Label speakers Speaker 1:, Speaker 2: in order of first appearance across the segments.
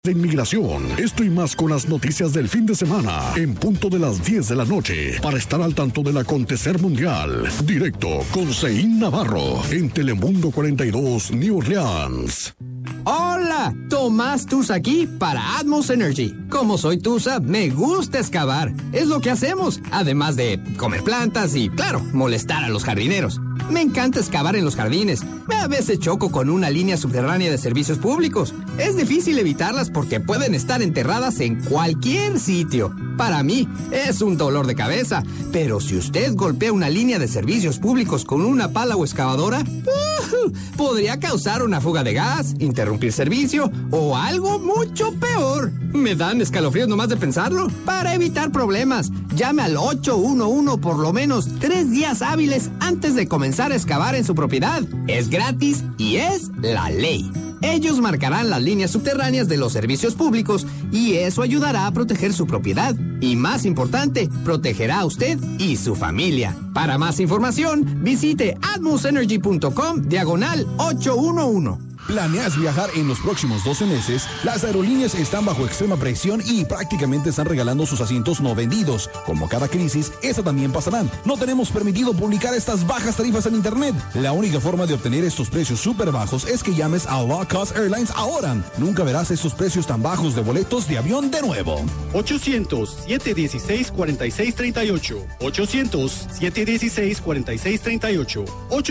Speaker 1: de inmigración. Esto y más con las noticias del fin de semana, en punto de las 10 de la noche, para estar al tanto del acontecer mundial. Directo con Seín Navarro, en Telemundo 42, New Orleans.
Speaker 2: Hola, Tomás Tusa aquí para Atmos Energy. Como soy Tusa, me gusta excavar. Es lo que hacemos, además de comer plantas y, claro, molestar a los jardineros. Me encanta excavar en los jardines. A veces choco con una línea subterránea de servicios públicos. Es difícil evitarlas porque pueden estar enterradas en cualquier sitio. Para mí, es un dolor de cabeza. Pero si usted golpea una línea de servicios públicos con una pala o excavadora, podría causar una fuga de gas, interrumpir servicio o algo mucho peor. Me dan escalofríos nomás de pensarlo. Para evitar problemas, llame al 811 por lo menos 3 días hábiles antes de comenzar a excavar en su propiedad. Es gratis y es la ley. Ellos marcarán las líneas subterráneas de los servicios públicos y eso ayudará a proteger su propiedad. Y más importante, protegerá a usted y su familia. Para más información, visite atmosenergy.com/811.
Speaker 3: ¿Planeas viajar en los próximos 12 meses? Las aerolíneas están bajo extrema presión y prácticamente están regalando sus asientos no vendidos. Como cada crisis, esa también pasará. No tenemos permitido publicar estas bajas tarifas en internet. La única forma de obtener estos precios súper bajos es que llames a Low Cost Airlines ahora. Nunca verás estos precios tan bajos de boletos de avión de nuevo.
Speaker 4: 800-716-4638. 800-716-4638.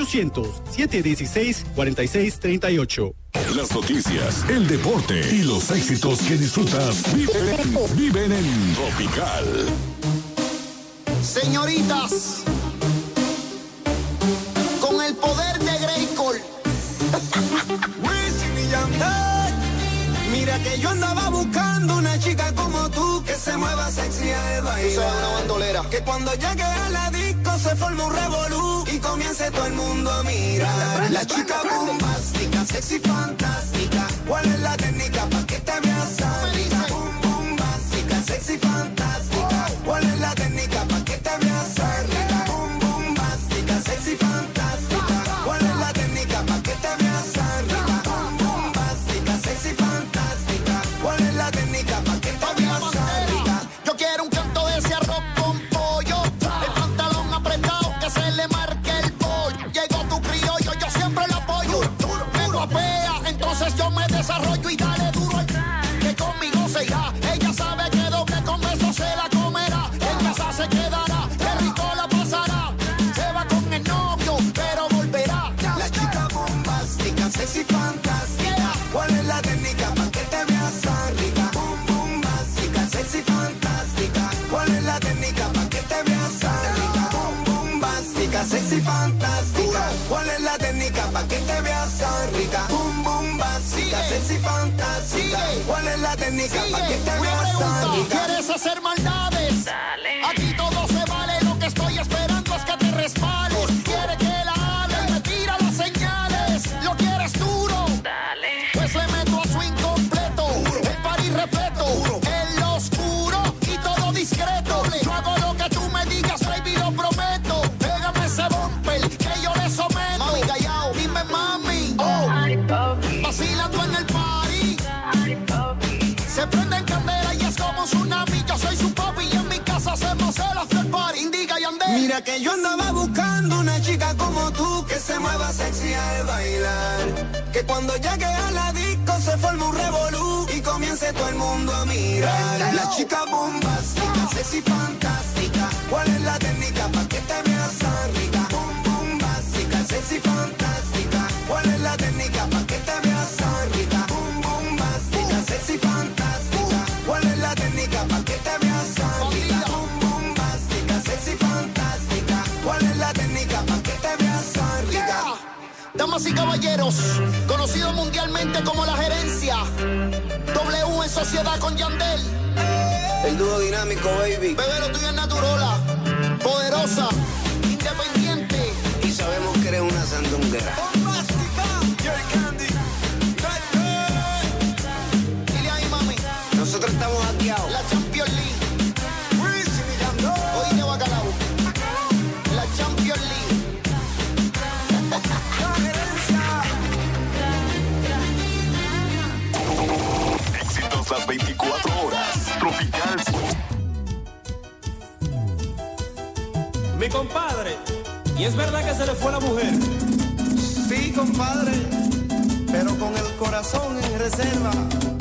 Speaker 4: 800-716-4638.
Speaker 1: Las noticias, el deporte y los éxitos que disfrutas viven en Tropical.
Speaker 5: Señoritas, con el poder de Grayskull. Wisin y Yandel. Mira que yo andaba buscando una chica como tú que se mueva sexy al bailar. Eso es una bandolera. Que cuando llegue a la disco se forme un revolú y comience todo el mundo a mirar. La chica bombástica, sexy fantástica. ¿Cuál es la técnica pa' que te veas rica? Bombástica, sexy fantástica. ¿Cuál es la técnica pa' que te veas rica? Bombástica, sexy fantástica. ¿Cuál es la técnica pa' que te veas rica? Bombástica, sexy fantástica. ¿Cuál es la técnica pa' que te veas rica? Yo quiero un canto de ese arroz con pollo. El pantalón apretado que se le marque el pollo. Llegó tu criollo, yo siempre lo apoyo. Me guapea, entonces yo me desarrollo y dale duro al que conmigo se irá. Ella sabe que doble con beso se la comerá. En casa se quedará, qué rico la pasará. Se va con el novio, pero volverá. La chica bombástica, sexy fantástica. ¿Cuál es la técnica pa' que te veas rica? Bombástica, sexy fantástica. ¿Cuál es la técnica pa' que te veas rica? Bombástica, sexy fantástica. ¿Cuál es la técnica pa' que te veas rica? Bombástica, sexy fantástica. ¿Cuál es la técnica pa' que te veas rica? ¿Quieres hacer maldades? Dale. Aquí todo se vale, lo que estoy esperando es que te resbales. Quiere que la hable y me tira las señales. ¿Lo quieres duro? Dale. Pues le meto a su incompleto. El party repleto. En lo oscuro y todo discreto. Yo hago lo que tú me digas, baby, lo prometo. Pégame ese bumper que yo le someto. Mami, callao, dime mami. Oh, vacilando en el party. Se prende en candela y es como un tsunami. Yo soy su papi y en mi casa hacemos el after party. Indica y Yandel. Mira que yo andaba buscando una chica como tú que se mueva sexy al bailar. Que cuando llegue a la disco se forme un revolú y comience todo el mundo a mirar. La chica bombástica, sexy fantástica. ¿Cuál es la técnica pa' que te veas rica? Bombástica, sexy fantástica. ¿Cuál es la técnica pa' que te veas rica? Bombástica, sexy fantástica. ¿Cuál es la técnica pa' que te veas rica? Bombástica, sexy fantástica. ¿Cuál es la técnica pa' que te veas rica? Damas y caballeros, conocido mundialmente como La Gerencia, W en sociedad con Yandel. El dúo dinámico, baby. Bebé, lo tuyo es Naturola. Poderosa, independiente. Y sabemos que eres una sandunguera. Bombástica, Jerry Candy. Dile ahí, mami. Nosotros estamos hackeados. La Champions League. Oye, Bacalao. La Champions League.
Speaker 6: las 24 horas. Tropical.
Speaker 7: Mi compadre, ¿y es verdad que se le fue la mujer?
Speaker 5: Sí, compadre, pero con el corazón en reserva.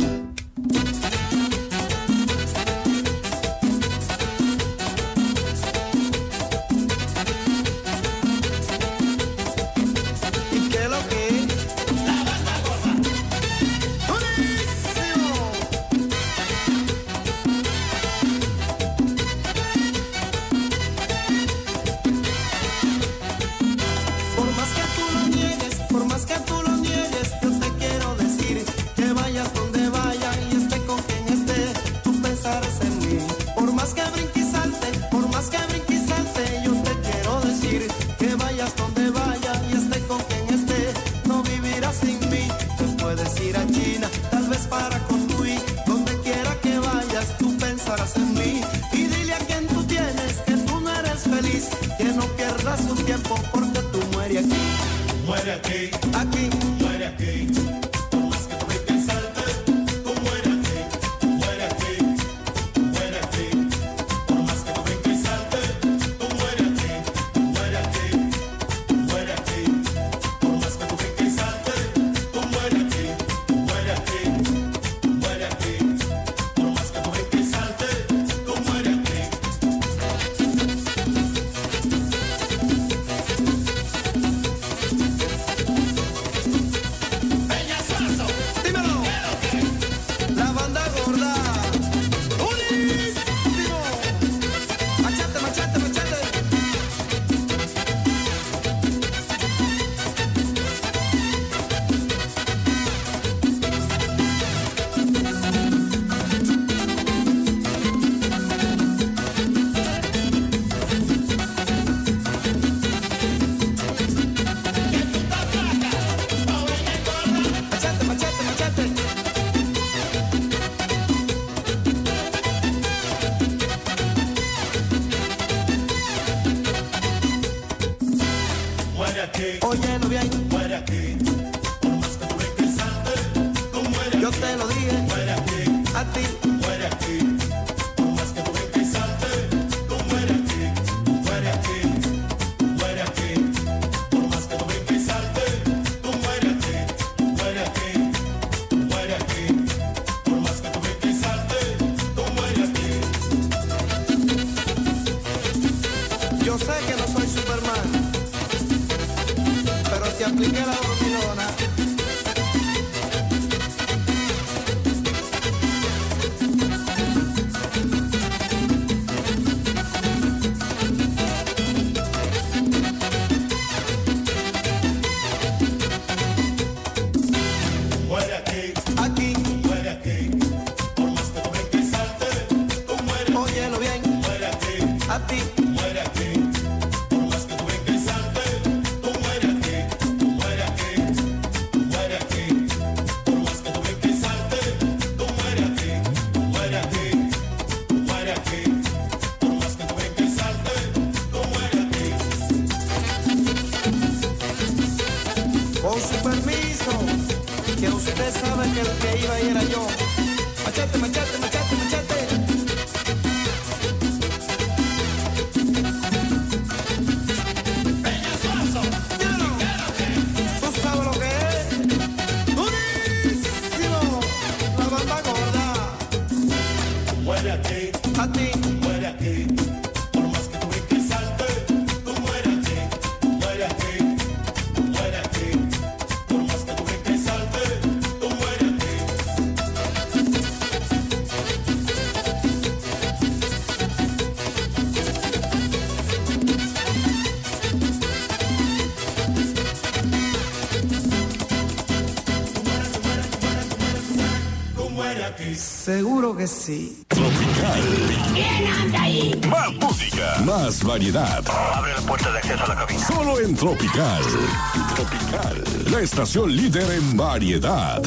Speaker 8: Seguro que sí.
Speaker 6: Tropical.
Speaker 9: ¿Quién anda ahí?
Speaker 6: Más música. Más variedad.
Speaker 10: Abre la puerta de acceso a la cabina.
Speaker 6: Solo en Tropical. Tropical. La estación líder en variedad.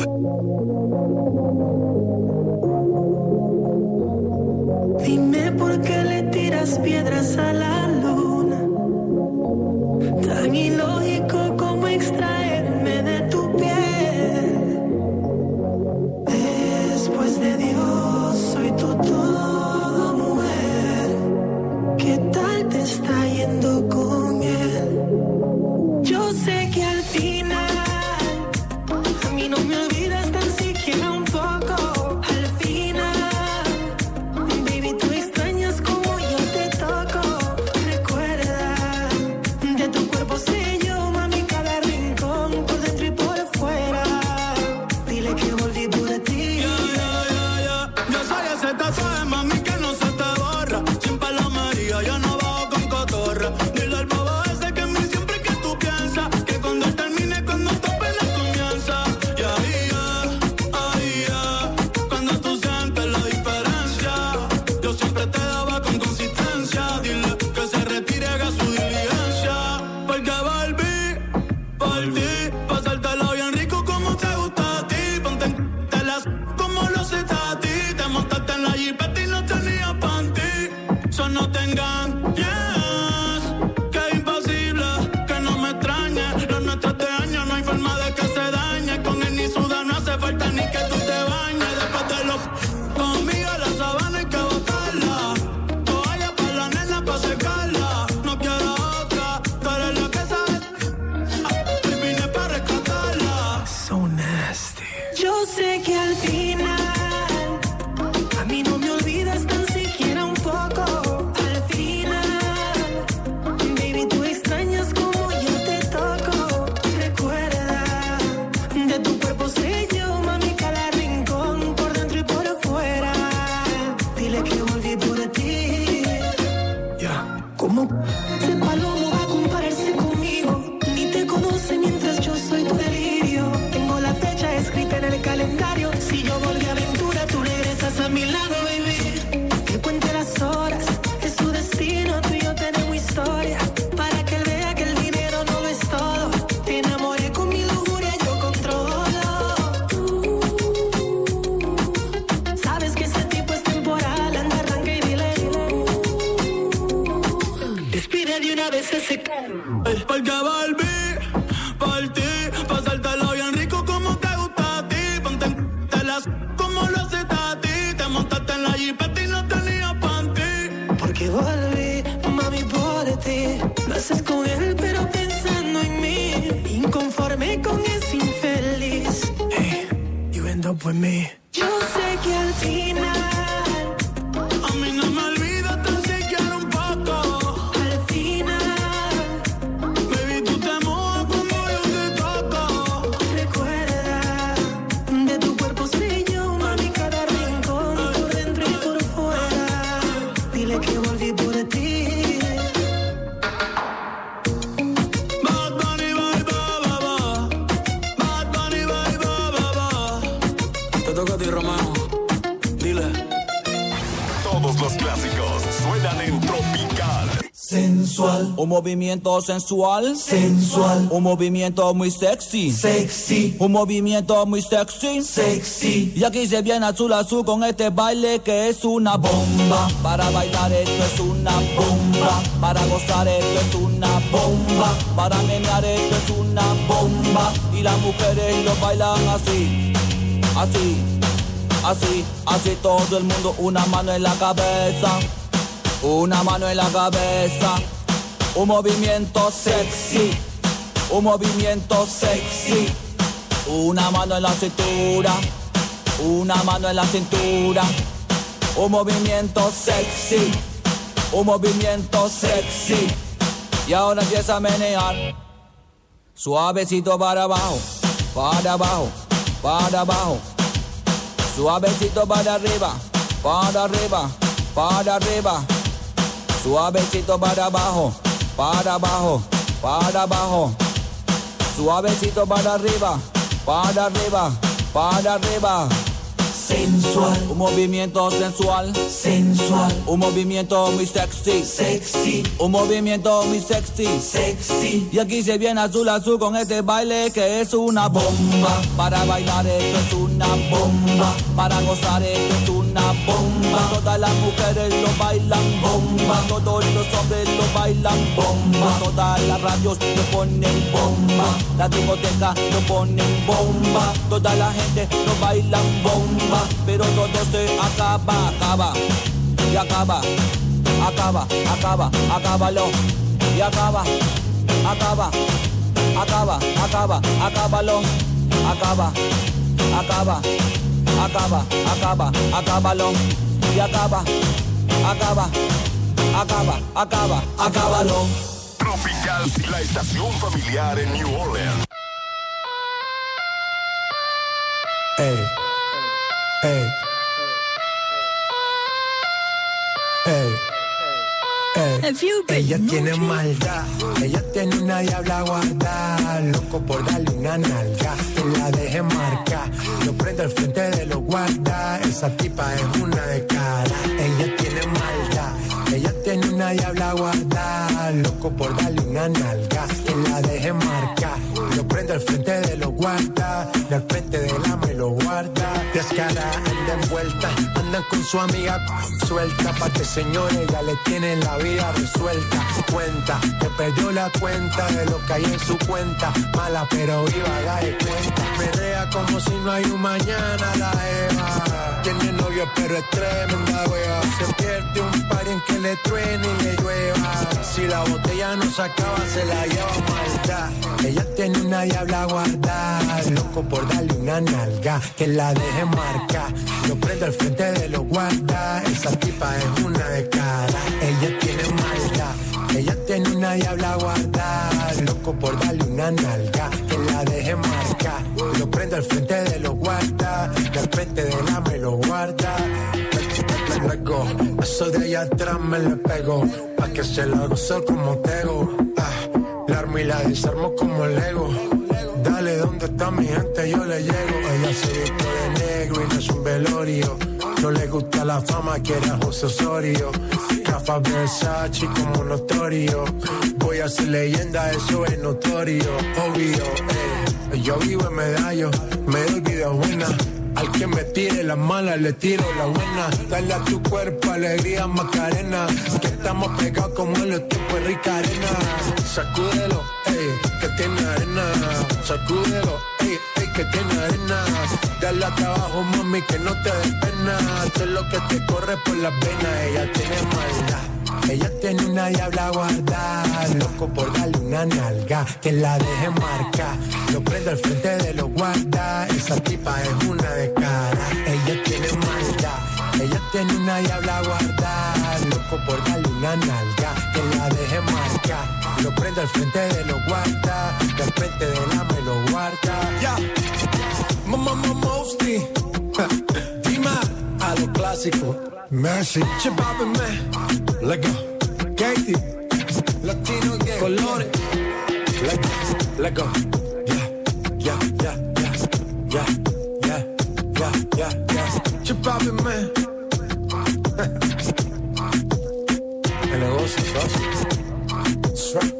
Speaker 11: Dime por qué le tiras piedras a la luna. Tan ilógico como extraerme de tu piel. Después de Dios. mi lado, baby. Que cuente las horas, es su destino, tú y yo tenemos historia. Para que él vea que el dinero no lo es todo. Te enamoré con mi lujuria, yo controlo. Sabes que ese tipo es temporal, anda, arranca y dile. Despide de una vez ese carro.
Speaker 5: Porque volví por ti, pasártelo bien rico como te gusta a ti. Ponte en telas como lo hace a ti. Te montaste en la jipeta y no tenía panty.
Speaker 11: Porque volví, mami, por ti. Lo haces con él, pero pensando en mí. Inconforme con ese infeliz.
Speaker 5: Hey, you end up with me.
Speaker 11: Yo sé que al final
Speaker 5: a mí no me olvidas tan siquiera un poco.
Speaker 11: Al final,
Speaker 5: baby, tú te mojas como yo te toco.
Speaker 11: recuerda, de tu cuerpo sé yo, mami, cada rincón, por dentro y por fuera. Dile que volví por ti.
Speaker 5: Bad Bunny, bye, bye, bye, bye. Bad Bunny, bye, bye, bye, bye. Te toca a ti, Romano. Dile.
Speaker 6: Todos los clásicos suenan en Tropical.
Speaker 12: Sensual,
Speaker 13: un movimiento sensual,
Speaker 12: sensual,
Speaker 13: un movimiento muy sexy,
Speaker 12: sexy,
Speaker 13: un movimiento muy sexy,
Speaker 12: sexy.
Speaker 13: Y aquí se viene azul azul con este baile que es una bomba. Para bailar esto es una bomba, para gozar esto es una bomba, para menear esto es una bomba. Y las mujeres lo bailan así, así, así, así todo el mundo, una mano en la cabeza. Una mano en la cabeza, un movimiento sexy, un movimiento sexy. Una mano en la cintura, una mano en la cintura. Un movimiento sexy, un movimiento sexy. Y ahora empieza a menear, suavecito para abajo, para abajo, para abajo. Suavecito para arriba, para arriba, para arriba. Suavecito para abajo, para abajo, para abajo. Suavecito para arriba, para arriba, para arriba.
Speaker 12: Sensual,
Speaker 13: un movimiento sensual,
Speaker 12: sensual,
Speaker 13: un movimiento muy sexy,
Speaker 12: sexy,
Speaker 13: un movimiento muy sexy,
Speaker 12: sexy.
Speaker 13: Y aquí se viene azul azul con este baile que es una bomba. Para bailar esto es una bomba, para gozar esto es una bomba. Todas las mujeres lo bailan bomba, todos los hombres lo bailan bomba. Todas las radios lo ponen bomba, la discoteca lo ponen bomba. Toda la gente lo bailan bomba. Pero todo se acaba, acaba, y acaba, acaba, acaba, acábalo, y acaba, acaba, acaba, acaba, acábalo, acaba, acaba, acaba, acaba, acábalo, y acaba, acaba, acaba, acaba, acábalo.
Speaker 6: Tropical, la estación familiar en New Orleans.
Speaker 12: Hey. Hey, hey, hey. Ella tiene maldad, ella tiene una diabla guardada, loco por darle una nalga, que la deje marcar, lo prende al frente de los guardas, esa tipa es una de cara. Ella tiene maldad, ella tiene una diabla guardada, loco por darle una nalga, que la deje marcar, lo prende al frente de los guardas, al frente del ama y lo guarda. Descarada, anda envuelta, andan con su amiga suelta, pa' que señores ya le tienen la vida resuelta. Cuenta, que perdió la cuenta de lo que hay en su cuenta, mala pero viva, da de cuenta. Perrea como si no hay un mañana, la Eva. Tiene novio pero es tremenda wea, se pierde un par en que le truene y le llueva. Si la botella no se acaba, se la lleva maldad. Ella tiene una diabla guardada, loco por darle una nalga, que la deje marcar, lo prende al frente de los guardas, esa tipa es una de cara. Ella tiene maldad, ella tiene una diabla guardada, loco por darle una nalga, que la deje marcar, lo prende al frente de los guardas, al frente del ama y lo guarda. Luego, eso de allá atrás me le pego, pa' que se la gozo como tego. La armo y la desarmo como Lego. Dale, ¿dónde está mi gente? Yo le llego. Ella se vistió de negro y no es un velorio. No le gusta la fama, quiere a José Osorio. Rafa Versace como notorio. Voy a ser leyenda, eso es notorio. Obvio, yo vivo en Medallo, me doy vida buena. Al que me tire las malas, le tiro la buena. Dale a tu cuerpo alegría, Macarena. Que estamos pegados como en los tiempos de Rica Arena. Sacúdelo, que tiene arena. Sacúdelo, que tiene arena. Dale hasta abajo, mami, que no te des pena. Esto es lo que te corre por las venas. Ella tiene maldad. Ella tiene una diabla guardada, loco por darle una nalga, que la deje marcar. Lo prendo al frente de los guardas, esa tipa es una de cara. Ella tiene maldad, ella tiene una diabla guardada, loco por darle una nalga, que la deje marcar. Lo prendo al frente de los guardas, que al frente de la me lo guarda. Ya, mamá, mostly, Dima, a lo clásico. Mercy, Chipapi, man, let go. Katie, Latino gay, colores, let go. Yeah. Chipapi, man. El negocio, that's right.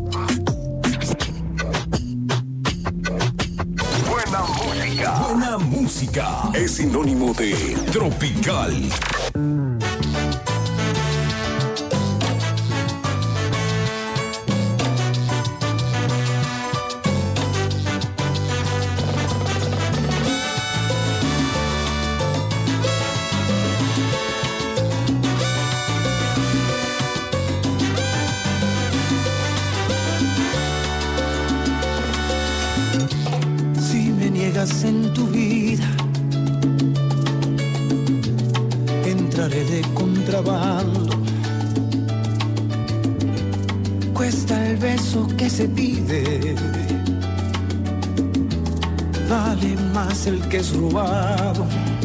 Speaker 6: Buena música es sinónimo de tropical.
Speaker 14: En tu vida entraré de contrabando. Cuesta el beso que se pide, vale más el que es robado.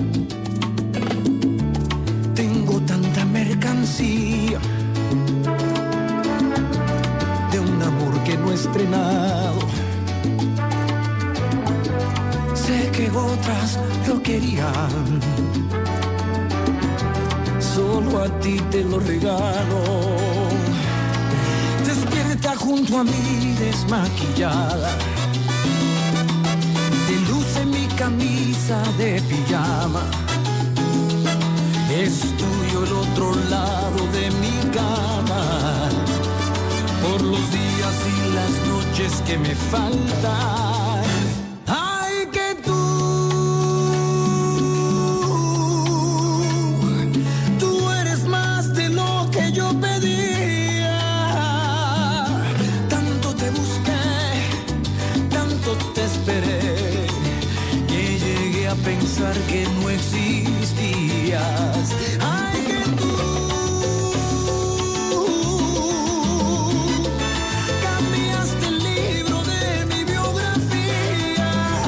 Speaker 14: Tengo tanta mercancía de un amor que no he estrenado. Sé que otras lo querían, solo a ti te lo regalo. Despierta junto a mí desmaquillada, te luce mi camisa de pijama. Es tuyo el otro lado de mi cama, por los días y las noches que me faltan. Pensar que no existías. Ay, que tú cambiaste el libro de mi biografía.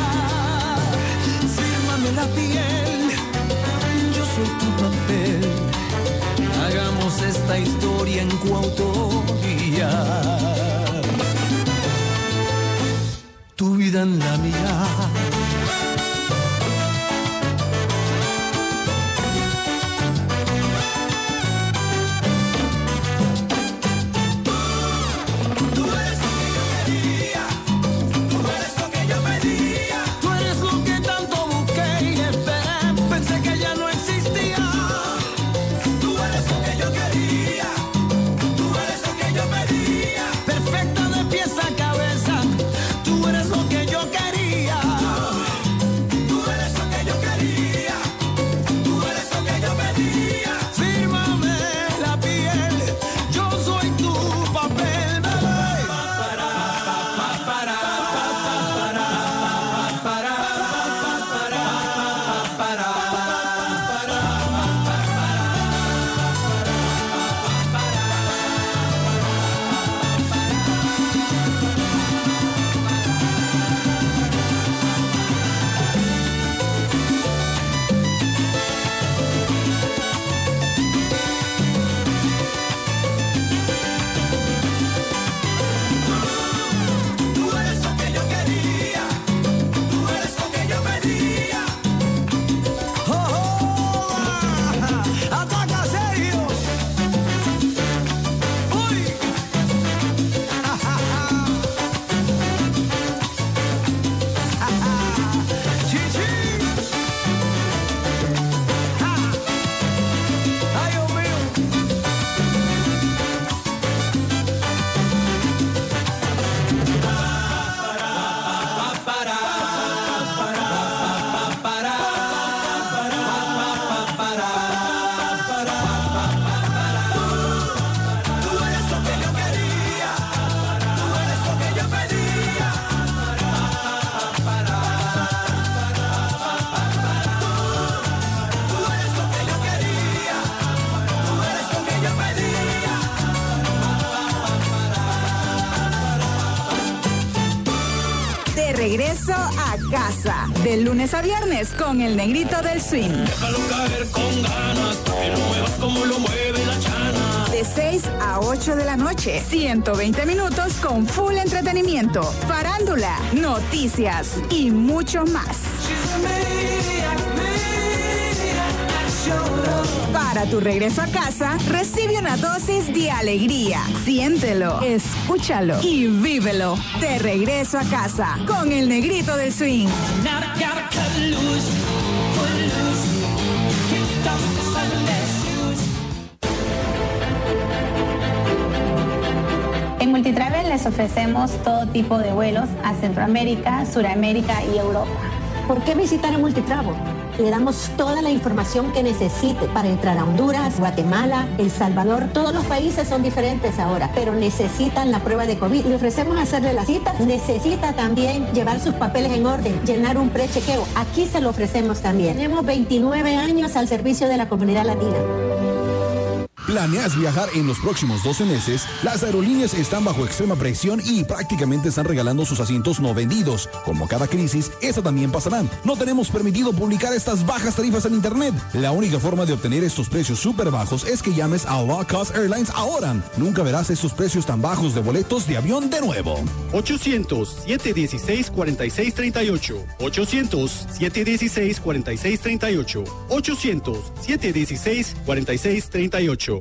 Speaker 14: Fírmame la piel, yo soy tu papel. Hagamos esta historia en coautoría. Tu vida en la mía.
Speaker 11: Tú eres lo que yo quería, tú eres
Speaker 15: regreso a casa. De lunes a viernes con el Negrito del Swing.
Speaker 16: Déjalo caer con ganas, que lo muevas como lo mueve la chana.
Speaker 15: De 6 a 8 de la noche, 120 minutos con full entretenimiento, farándula, noticias y mucho más. Para tu regreso a casa, recibe una dosis de alegría. Siéntelo, escúchalo y vívelo. De regreso a casa con el Negrito del Swing.
Speaker 17: En Multitravel les ofrecemos todo tipo de vuelos a Centroamérica, Suramérica y Europa.
Speaker 18: ¿Por qué visitar a Multitravel? Le damos toda la información que necesite para entrar a Honduras, Guatemala, El Salvador. Todos los países son diferentes ahora, pero necesitan la prueba de COVID. Le ofrecemos hacerle la cita. Necesita también llevar sus papeles en orden, llenar un prechequeo. Aquí se lo ofrecemos también. Tenemos 29 años al servicio de la comunidad latina.
Speaker 3: ¿Planeas viajar en los próximos 12 meses? Las aerolíneas están bajo extrema presión y prácticamente están regalando sus asientos no vendidos. Como cada crisis, esa también pasará. No tenemos permitido publicar estas bajas tarifas en internet. La única forma de obtener estos precios súper bajos es que llames a Low Cost Airlines ahora. Nunca verás estos precios tan bajos de boletos de avión de nuevo.
Speaker 4: 800-716-4638. 800-716-4638. 800-716-4638.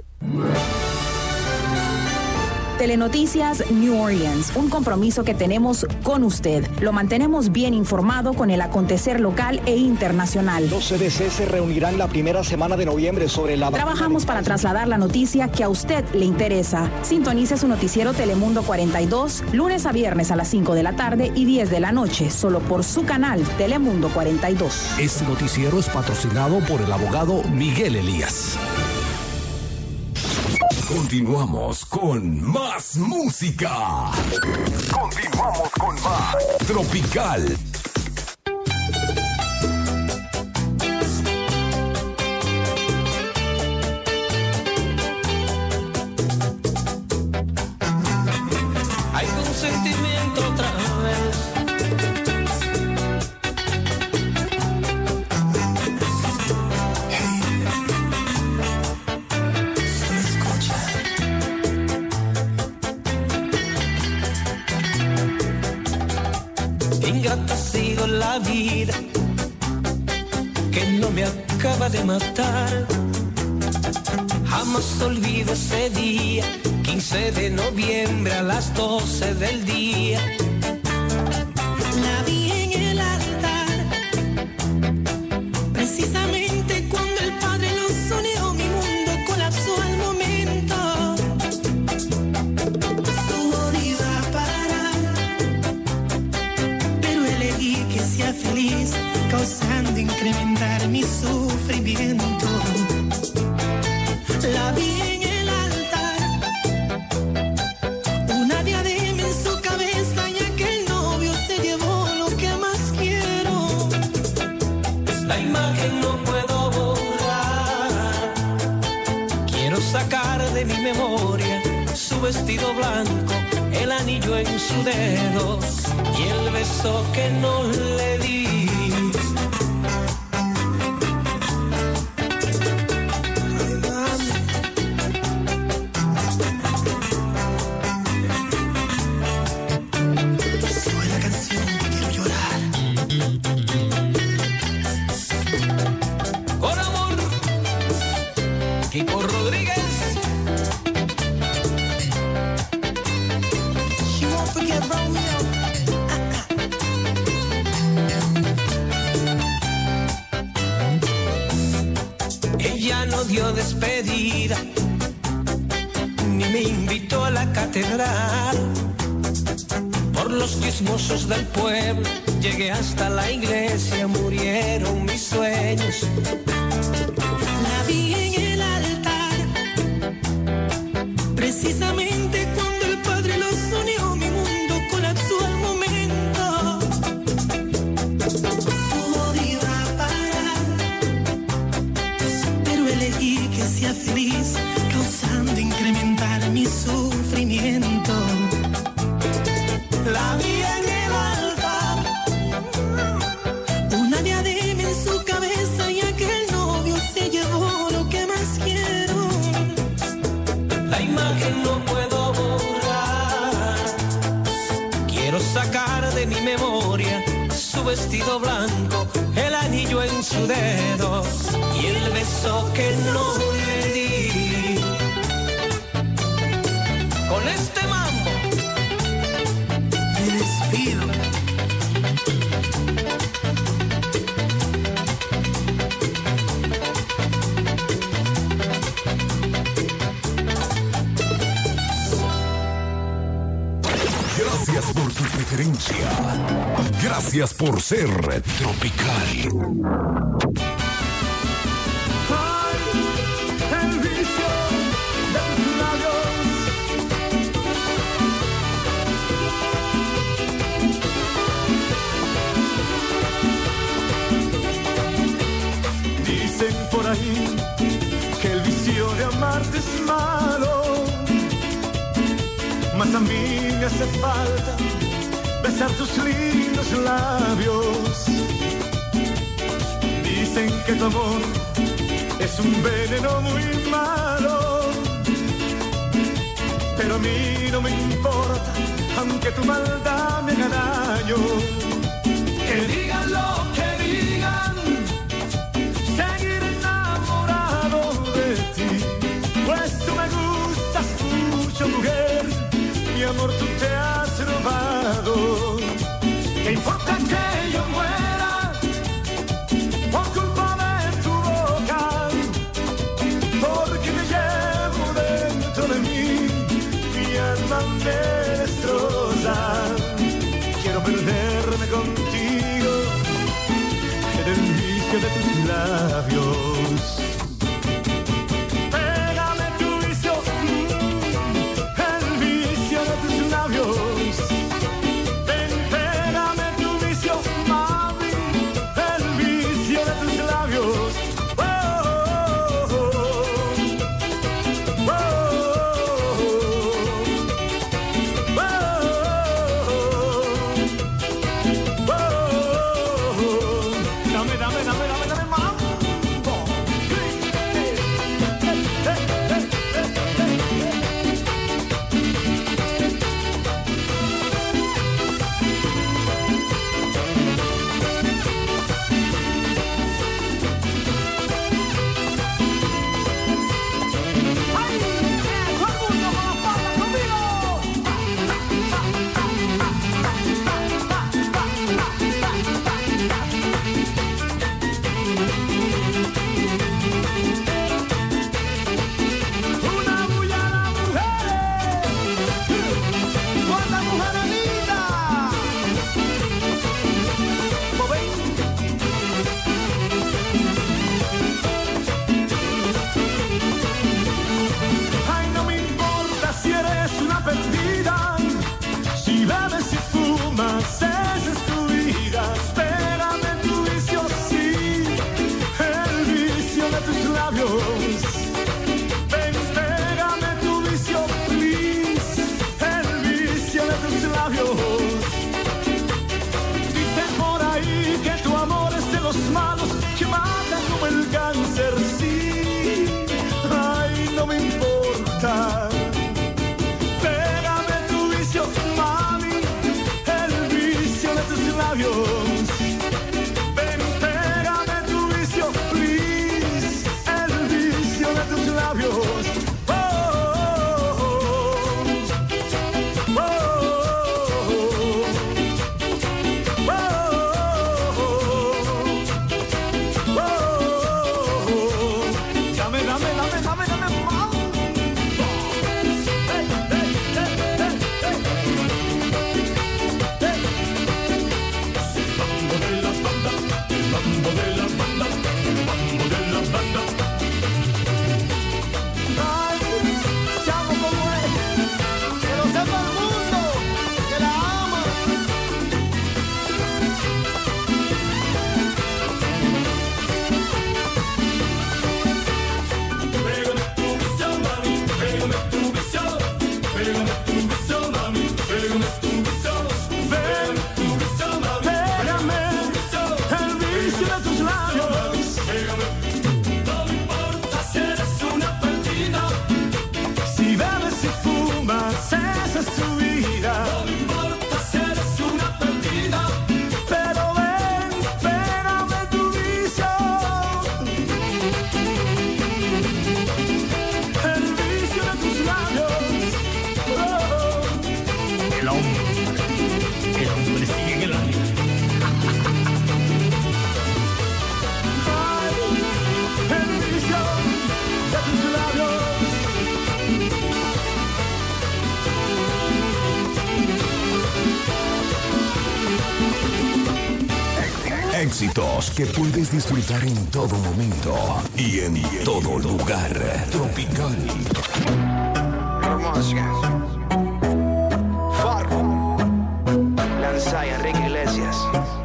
Speaker 19: Telenoticias New Orleans, un compromiso que tenemos con usted. Lo mantenemos bien informado con el acontecer local e internacional.
Speaker 20: Los CDC se reunirán la primera semana de noviembre sobre la...
Speaker 19: Trabajamos para trasladar la noticia que a usted le interesa. Sintonice su noticiero Telemundo 42, lunes a viernes a las 5 de la tarde y 10 de la noche, solo por su canal Telemundo 42.
Speaker 21: Este noticiero es patrocinado por el abogado Miguel Elías.
Speaker 6: Continuamos con más música. Continuamos con más Tropical.
Speaker 14: Hay consentimiento otra vez. Ingrata ha sido la vida que no me acaba de matar. Jamás olvido ese día, 15 de noviembre a las 12 del día.
Speaker 11: La vi en el altar, precisamente cuando el Padre los unió, mi mundo colapsó al momento. Todo iba a parar, pero elegí que sea feliz, causando incrementar mi sufrimiento. La vi en el altar, una diadema en su cabeza, ya que el novio se llevó lo que más quiero.
Speaker 14: La imagen no puedo borrar. Quiero sacar de mi memoria su vestido blanco, el anillo en su dedo y el beso que no le di.
Speaker 11: Kiko Rodríguez. She won't forget Romeo.
Speaker 14: Ella no dio despedida, ni me invitó a la catedral. Por los chismosos del pueblo, llegué hasta la iglesia, murieron mis sueños.
Speaker 11: La vi en el altar, precisamente cuando el Padre los unió, mi mundo colapsó al momento. Todo iba a parar, pero elegí que sea feliz, causando incrementar mi sufrimiento.
Speaker 14: La vi en el altar, la imagen no puedo borrar. Quiero sacar de mi memoria su vestido blanco, el anillo en su dedo y el beso que no le di. Con este mambo me despido.
Speaker 6: Gracias por tu preferencia. Gracias por ser tropical.
Speaker 5: El vicio de tus labios. Dicen por ahí que el vicio de amarte es malo, mas a mí me hace falta besar tus lindos labios. Dicen que tu amor es un veneno muy malo, pero a mí no me importa, aunque tu maldad me haga daño. Que digan lo que digan, seguiré enamorado de ti, pues tú me gustas mucho, mujer. Mi amor, tú te has robado. ¿Qué importa que yo muera por culpa de tu boca? Porque me llevo dentro de mí, mi alma me destroza. Quiero perderme contigo en el vicio de tus labios.
Speaker 6: éxitos que puedes disfrutar en todo momento y en todo lugar. Tropical.
Speaker 2: Lanza y Enrique Iglesias.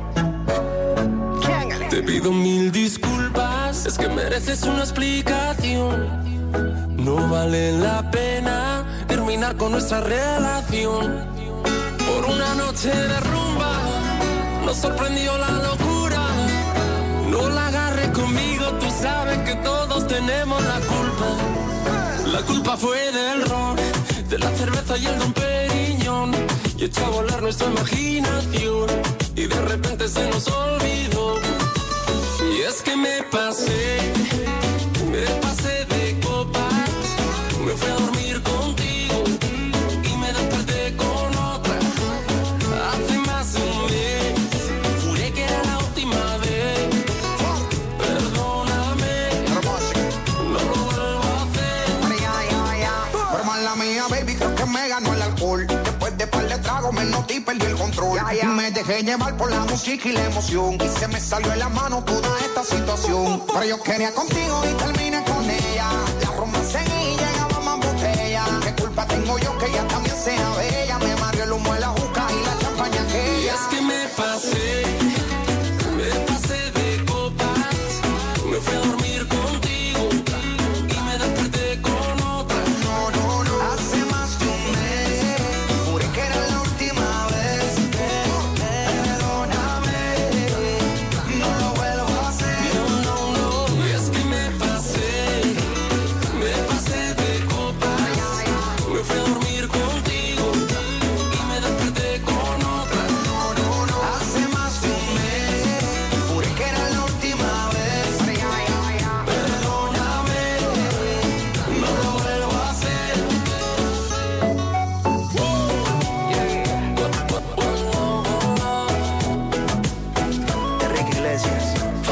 Speaker 14: Te pido mil disculpas, es que mereces una explicación. No vale la pena terminar con nuestra relación. Por una noche de rumba nos sorprendió la locura. No la agarres conmigo, tú sabes que todos tenemos la culpa. La culpa fue del ron, de la cerveza y el Don Periñón. Y echó a volar nuestra imaginación y de repente se nos olvidó. Y es que me pasé de copas, me fui a dormir contigo y me desperté con otra. Hace más de un mes, juré que era la última vez. Perdóname, no lo vuelvo a hacer.
Speaker 5: Pero mala mía, baby, creo que me ganó el alcohol. Después de par de tragos me noté y perdí el control. Y me dejé llevar por la música y la emoción. Y se me salió de la mano toda esta situación. Pero yo quería contigo y terminé con ella. La rumba seguí y llegaba más botella. ¿Qué culpa tengo yo que ella también sea bella? Me mareó el humo de la juca y la champaña aquella.
Speaker 14: Y es que me pasé de copas, me fui a dormir contigo y me desperté con otra.
Speaker 5: No, hace más de un mes, juré que era la última vez. Perdóname, no lo vuelvo a hacer.
Speaker 14: No, y es que me pasé de copas, me fui a dormir contigo y me desperté con otra.
Speaker 5: Hace más de un mes, juré que era la última vez.
Speaker 14: Perdóname, no lo vuelvo a hacer.
Speaker 2: Enrique Iglesias.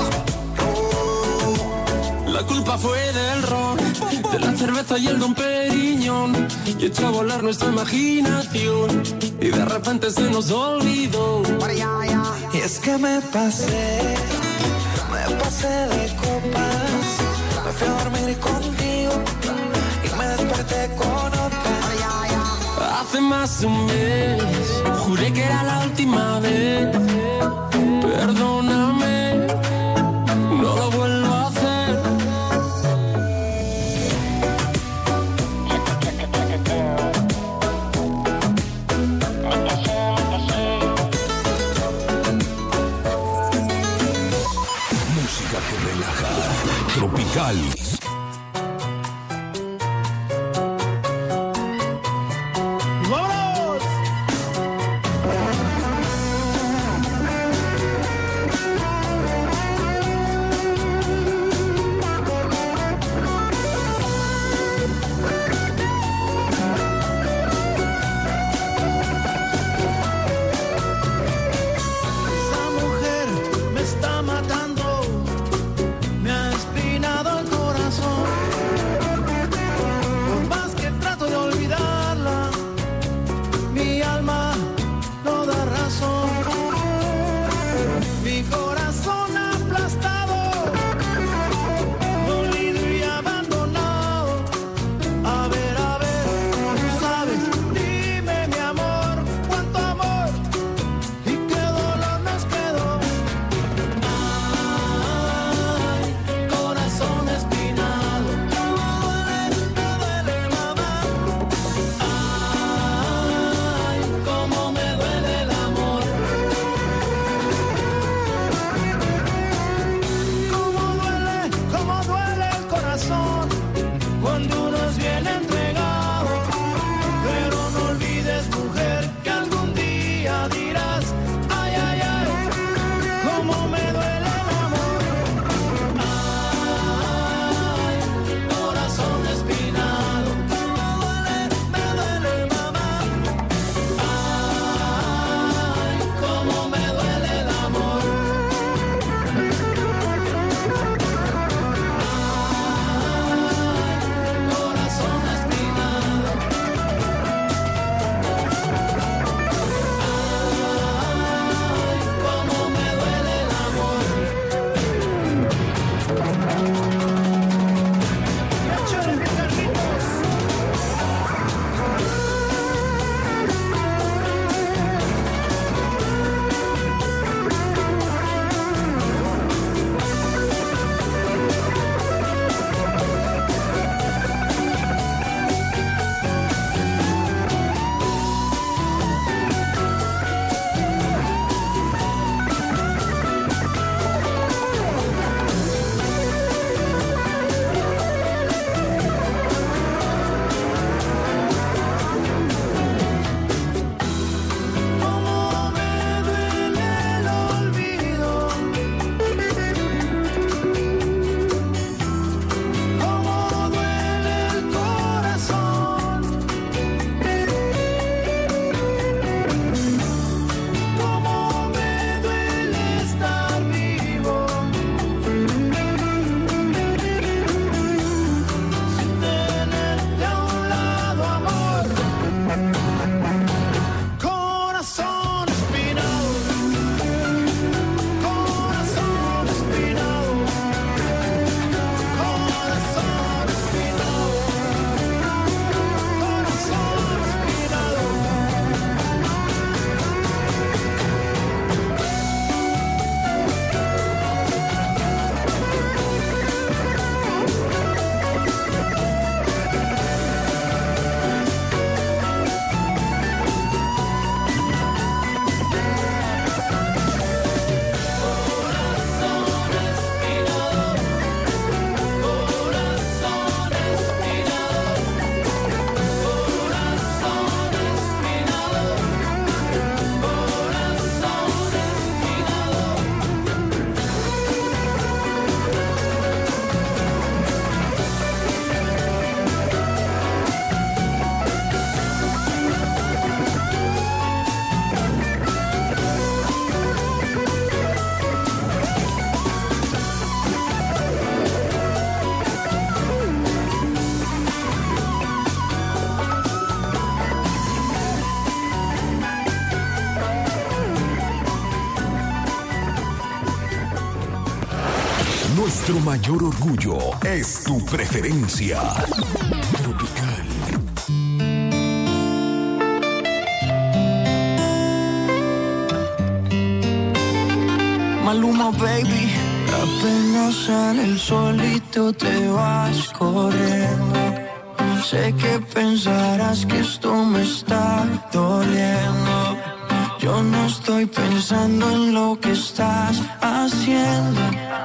Speaker 14: La culpa fue del ron, de la cerveza y el Don Periñón. Y echó a volar nuestra imaginación y de repente se nos olvidó.
Speaker 5: Y es que me pasé de copas, me fui a dormir contigo y me desperté con otra.
Speaker 14: Hace más de un mes, juré que era la última vez. Perdóname, no lo vuelvo a hacer.
Speaker 6: Música que relaja. Tropical. Nuestro mayor orgullo es tu preferencia. Tropical.
Speaker 5: Maluma, baby. Apenas sale el solito te vas corriendo. Sé que pensarás que esto me está doliendo. Yo no estoy pensando en lo que estás haciendo.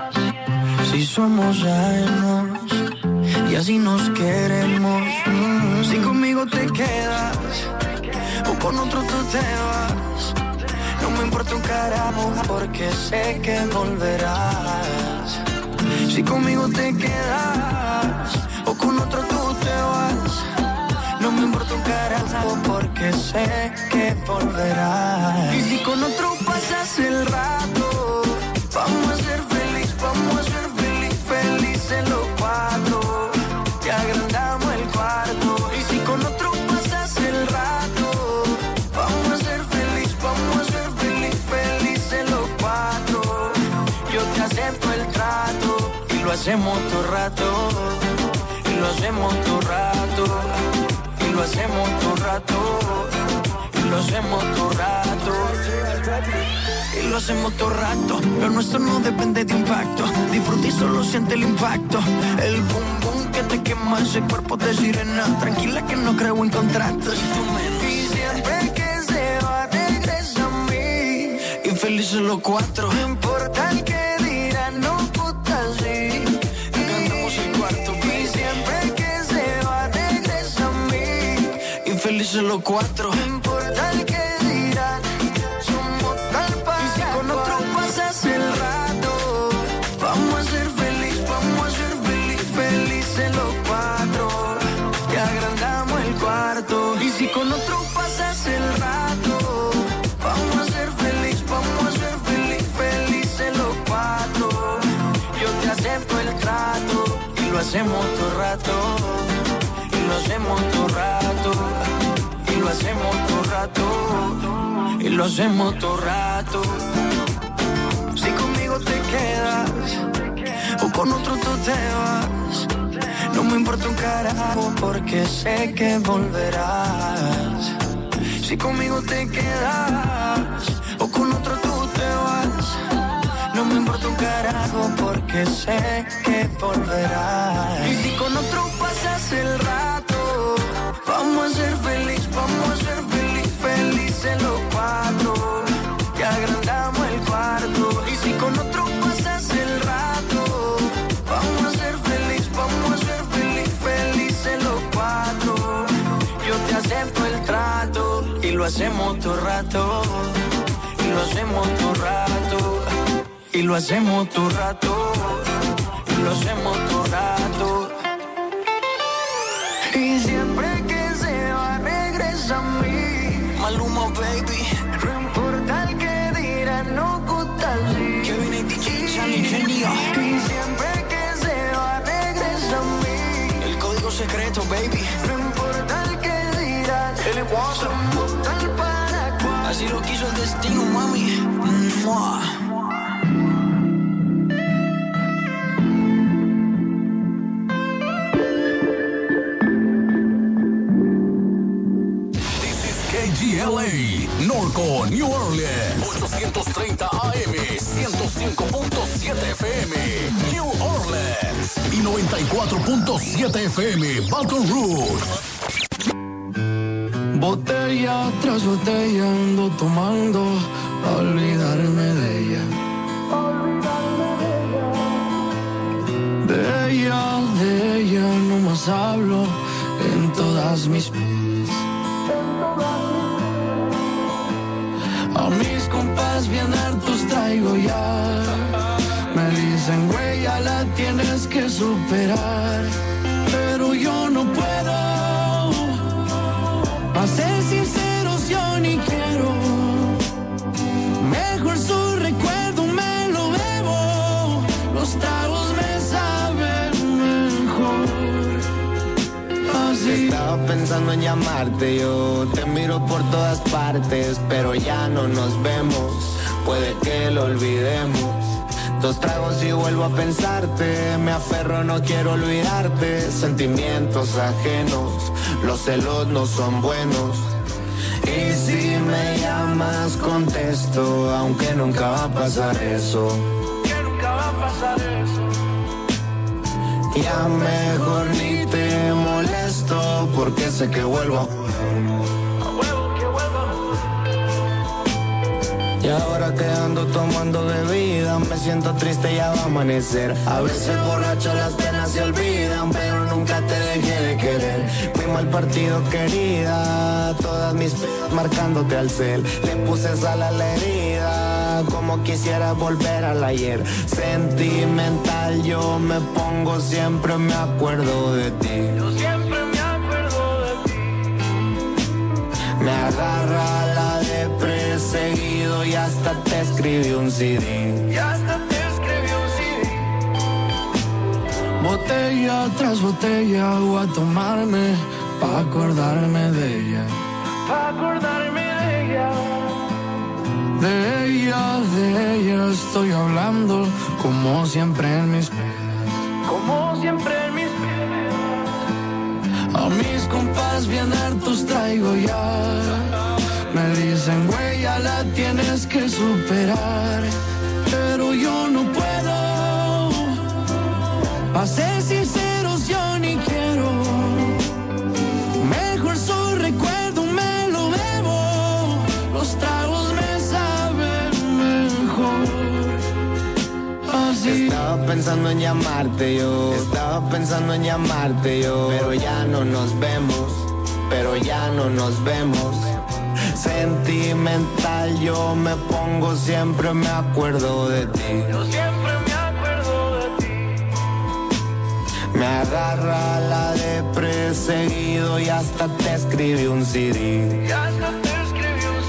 Speaker 5: Si somos ajenos y así nos queremos. Si conmigo te quedas o con otro tú te vas, no me importa un carajo porque sé que volverás. Si conmigo te quedas o con otro tú te vas, no me importa un carajo porque sé que volverás. Y si con otro pasas el rato, vamos a ser feliz, vamos a ser felices los cuatro. Te agrandamos el cuarto. Y si con otro pasas el rato, vamos a ser feliz, vamos a ser felices los cuatro. Yo te acepto el trato y lo hacemos todo rato. Y lo hacemos todo rato. Y lo hacemos todo rato. Y lo hacemos todo rato. Y lo hacemos todo rato. Lo nuestro no depende de un pacto. Disfruta y solo siente el impacto. El boom boom que te quema ese cuerpo de sirena. Tranquila que no creo en contratos. Y siempre que se va regresa a mí. Y felices los cuatro. No importa el que dirán, no puta sí. Cantamos el cuarto. Y siempre que se va regresa a mí. Y felices los cuatro. No importa el que dirán, somos tal para. Y si con otro pasas el rato, vamos a ser feliz, vamos a ser felices los cuatro. Te agrandamos el cuarto. Y si con otro pasas el rato, vamos a ser feliz, vamos a ser felices los cuatro. Yo te acepto el trato y lo hacemos todo rato. Y lo hacemos todo rato. Y lo hacemos todo rato. Y lo hacemos todo rato. Si conmigo te quedas o con otro tú te vas, no me importa un carajo porque sé que volverás. Si conmigo te quedas o con otro tú te vas, no me importa un carajo porque sé que volverás. Y si con otro pasas el rato, vamos a ser feliz, vamos a ser felices los cuatro. Te agrandamos el cuarto. Y si con otro pasas el rato, vamos a ser feliz, vamos a ser felices los cuatro. Yo te acepto el trato y lo hacemos todo rato. Y lo hacemos todo rato. Y lo hacemos todo rato. Y lo hacemos todo rato. Y siempre que se va regresa a mí. Maluma, baby. No importa el que dirán, no gusta así. Que viene DJ Chani Genio. Y siempre que se va regresa a mí. El código secreto, baby. No importa el que dirán, somos tal para cual. Así lo quiso el destino, mami. ¡Mua!
Speaker 6: KGLA, Norco, New Orleans, 830 AM, 105.7 FM, New Orleans, y 94.7 FM, Balkan Rouge.
Speaker 5: Botella tras botella ando tomando a olvidarme de ella. De ella no más hablo en todas mis... A mis compas bien hartos traigo ya. Me dicen, güey, ya la tienes que superar. Pero yo no puedo. A ser sinceros, yo ni quiero. Mejor su recuerdo me lo bebo. Los tragos me saben mejor. Así.
Speaker 1: Estaba pensando en llamarte, yo te miro por todas partes, pero ya no nos vemos. Puede que lo olvidemos. Dos tragos y vuelvo a pensarte, me aferro, no quiero olvidarte. Sentimientos ajenos, los celos no son buenos. Y si me llamas contesto, aunque nunca va a pasar eso.
Speaker 5: Que nunca va a pasar eso.
Speaker 1: Ya mejor ni te molesto, porque sé que vuelvo a y ahora que ando tomando bebida, me siento triste, ya va a amanecer. A veces borracho las penas se olvidan, pero nunca te dejé de querer. Fui mal partido, querida, todas mis penas marcándote al cel. Le puse sal a la herida, como quisiera volver al ayer. Sentimental yo me pongo, siempre me acuerdo de ti.
Speaker 5: Yo siempre me acuerdo de ti.
Speaker 1: Me agarra la de perseguido y hasta te escribí un CD.
Speaker 5: Y hasta te escribí un CD.
Speaker 7: Botella tras botella voy a tomarme pa' acordarme de ella.
Speaker 5: Pa' acordarme de ella.
Speaker 7: De ella estoy hablando como siempre en mis pedas.
Speaker 5: Como siempre en mis pedas.
Speaker 7: A mis compas bien hartos traigo ya. Me dicen, güey, ya la tienes que superar. Pero yo no puedo. A ser sinceros, yo ni quiero. Mejor su recuerdo me lo bebo. Los tragos me saben mejor. Así.
Speaker 1: Estaba pensando en llamarte yo. Estaba pensando en llamarte yo. Pero ya no nos vemos. Pero ya no nos vemos. Sentimental yo me pongo, siempre me acuerdo de ti.
Speaker 5: Yo siempre me acuerdo de ti.
Speaker 1: Me agarra la de perseguido y hasta te escribí un CD.
Speaker 5: Y hasta te escribí un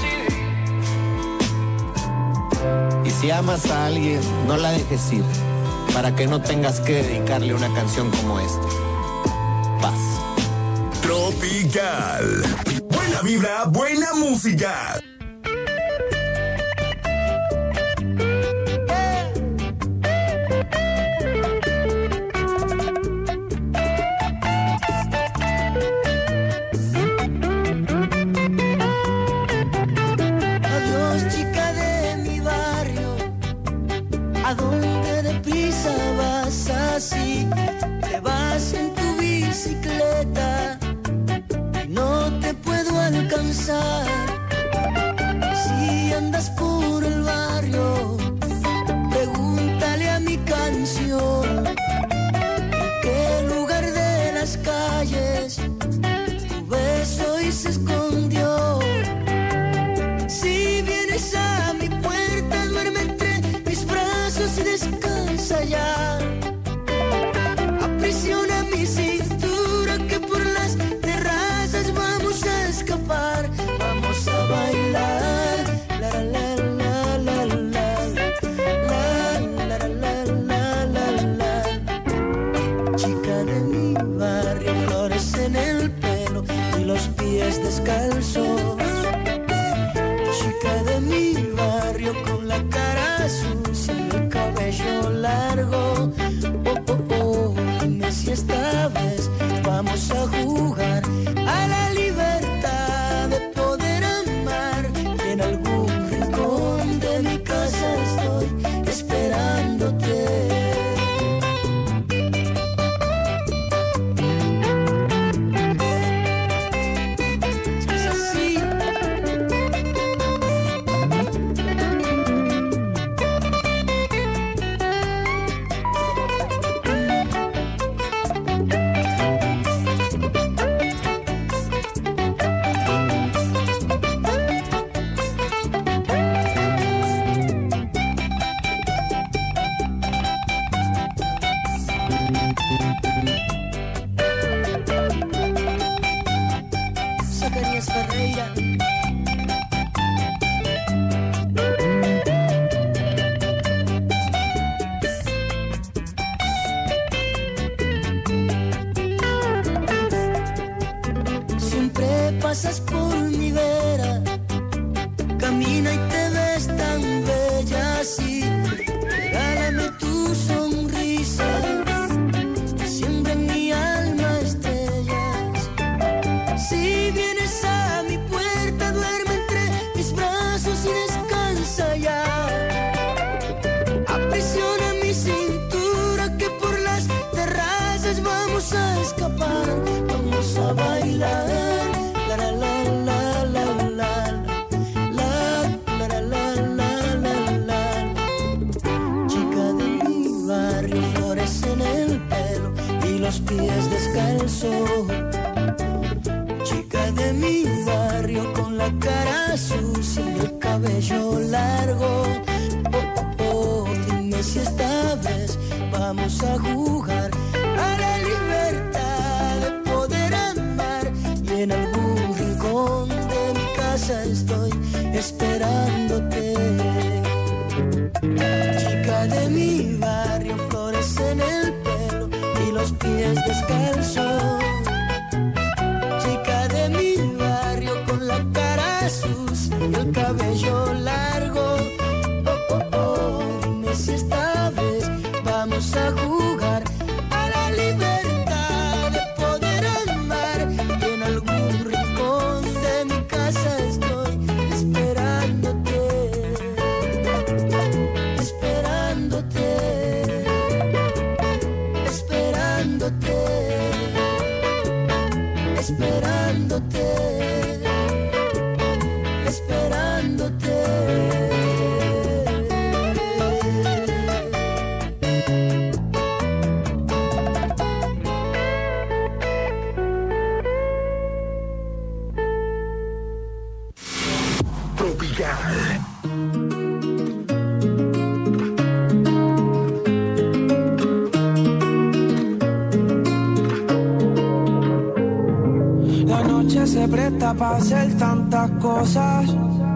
Speaker 5: CD.
Speaker 1: Y si amas a alguien, no la dejes ir, para que no tengas que dedicarle una canción como esta. Paz.
Speaker 6: Tropical. Buena vibra, buena música.
Speaker 11: Adiós, chica de mi barrio. ¿A dónde deprisa vas así? Te vas en tu bicicleta. No te puedo alcanzar. Si andas por el barrio, pregúntale a mi canción. ¿En qué lugar de las calles tu beso y se escondió? Si vienes a mi puerta, duerme entre mis brazos y descansa ya. Aprisiona mi cintura, que por las terrazas vamos a escapar, vamos a bailar. La la la la la la la la la la la. Chica de mi barrio, flores en el pelo y los pies descalzos. Chica de mi barrio con la cara sucia y el cabello largo. Oh, oh, oh, dime si esta vez vamos a jugar a la libertad de poder amar. Y en algún rincón de mi casa estoy esperándote. Es así. Zacarías Ferreira. Siempre pasas por mi vera, camina y te ves tan bella así. Regálame escapar, vamos a bailar. La la la la la la la la la la la. Chica de mi barrio, flores en el pelo y los pies descalzos. Chica de mi barrio con la cara sucia y el cabello largo. Dime si esta vez vamos a jugar a la libertad de poder amar. Y en algún rincón de mi casa estoy esperándote. Chica de mi barrio, flores en el pelo y los pies descalzos. Chica de mi barrio con la cara sucia y el cabello largo. Dime si esta vez vamos a jugar a la libertad de poder amar. Y en algún rincón de mi casa estoy esperándote, esperándote, esperándote, esperándote, esperándote.
Speaker 7: La noche se presta para hacer tantas cosas.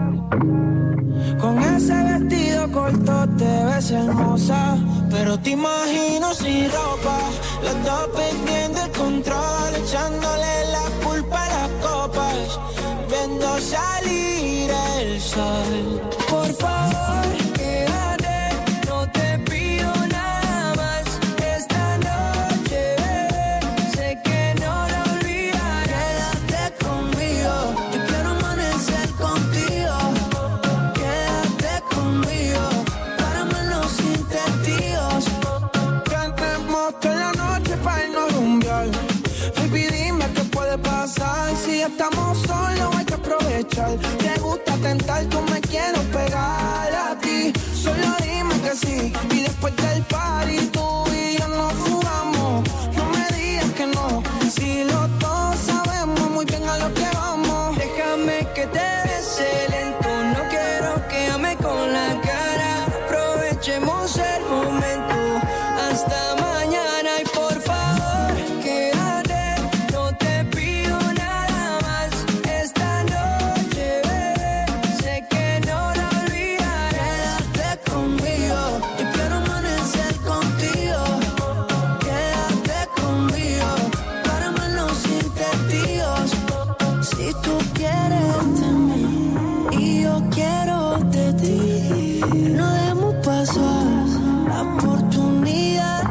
Speaker 7: Con ese vestido corto te ves hermosa, pero te imagino sin ropa, los dos perdiendo el control, echándole la culpa a las copas, viendo salir el sol. Por favor, quédate, no te pido nada más. Esta noche, sé que no la olvidaré. Quédate conmigo, yo quiero amanecer contigo. Quédate conmigo, para amarnos sin testigos. Cantemos toda la noche para irnos rumbear. Baby, dime qué puede pasar. Si estamos solos hay que aprovechar. Te gusta tentar, tú me quiero pegar a ti. Solo dime que sí. Y después del party tú y yo nos jugamos. No me digas que no, si los dos sabemos muy bien a lo que vamos. Déjame que te bese lento, no quiero que ame con la cara. Aprovechemos el momento hasta mañana. Y por favor, quédate, no te pido nada más. Esta noche, sé que no la olvidaré. Quédate conmigo, yo quiero amanecer contigo. Quédate conmigo, para amarnos sin testigos. Si tú quieres de mí y yo quiero de ti, no debemos pasar la oportunidad.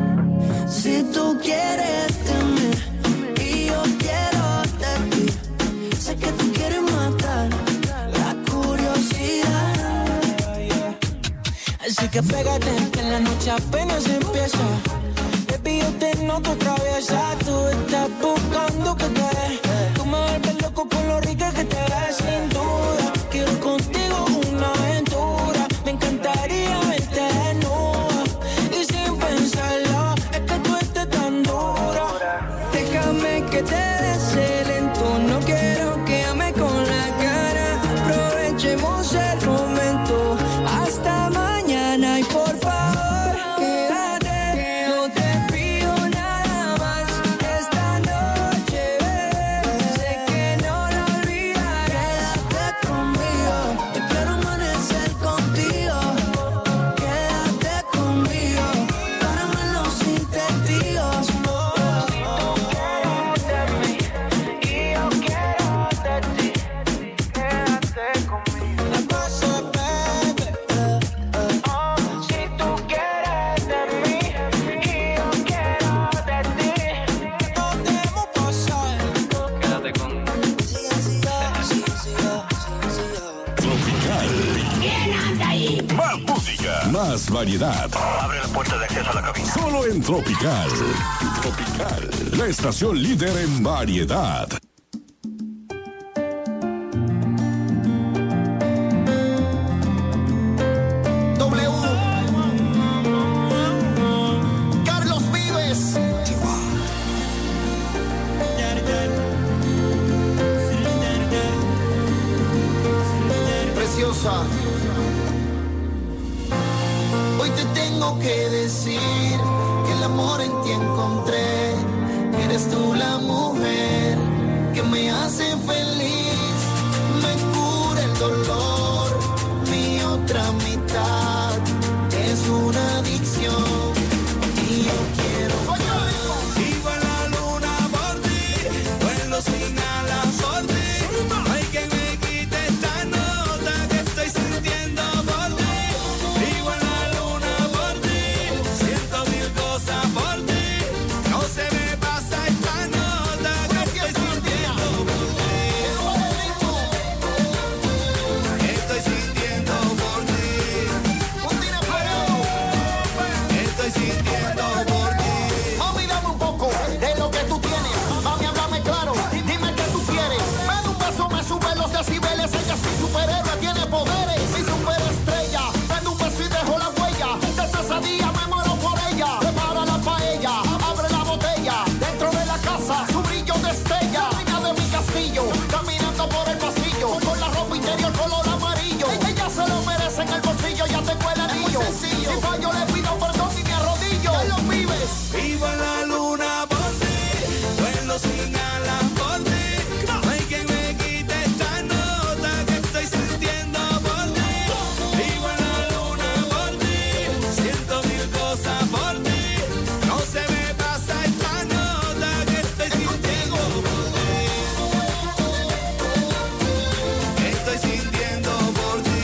Speaker 7: Si tú quieres de mí y yo quiero de ti, sé que tú quieres matar la curiosidad. Así que pégate, que la noche apenas empieza. Baby, yo te noto traviesa. Tú estás buscando que te dé. Tú me vuelves loco con lo rica que te ves. Sin duda, quiero contigo una aventura. Me encantaría verte desnuda. Y sin pensarlo, es que tú estés tan dura. Déjame que te bese lento, no quiero que ame con la cara. Aprovechemos el momento hasta mañana. Y por favor, quédate, no te pido nada más. Esta noche, sé que no la olvidaré. Quédate conmigo, yo quiero amanecer contigo. Quédate conmigo, para amarnos sin testigos. Y yo quiero
Speaker 6: más variedad.
Speaker 10: Abre la puerta de acceso a la cabina.
Speaker 6: Solo en Tropical. Tropical, la estación líder en variedad.
Speaker 5: Hoy te tengo que decir que el amor en ti encontré, que eres tú la mujer que me hace feliz, me cura el dolor, mi otra mitad es una adicción y yo quiero más.
Speaker 7: Vivo en la luna por ti, vuelo sin alas por ti. No hay quien me quite esta nota que estoy sintiendo por ti. Vivo en la luna por ti, siento mil cosas por ti. No se me pasa esta nota que estoy sintiendo por ti. Estoy sintiendo por ti. Estoy sintiendo por ti.
Speaker 5: Mami, dame un poco de lo que tú tienes. Mami, háblame claro, dime qué tú quieres. Me da un beso, me sube los decibeles. Ella es mi superhéroe, tiene poderes. Mi superestrella, me da un beso y dejo la huella. Desde ese día me muero por ella. Prepara la paella, abre la botella. Dentro de la casa, su brillo destella. Reina de mi castillo, caminando por el pasillo. Con la ropa interior color amarillo. Ella se lo merece en el bolsillo, ya tengo el anillo. Si fallo le pido perdón y me arrodillo. Ya lo vives.
Speaker 7: Vivo en la luna por ti, vuelo sin alas por ti. No hay quien me quite esta nota que estoy sintiendo por ti. Vivo en la luna por ti, siento mil cosas por ti. No se me pasa esta nota que estoy sintiendo por ti. Estoy sintiendo por ti.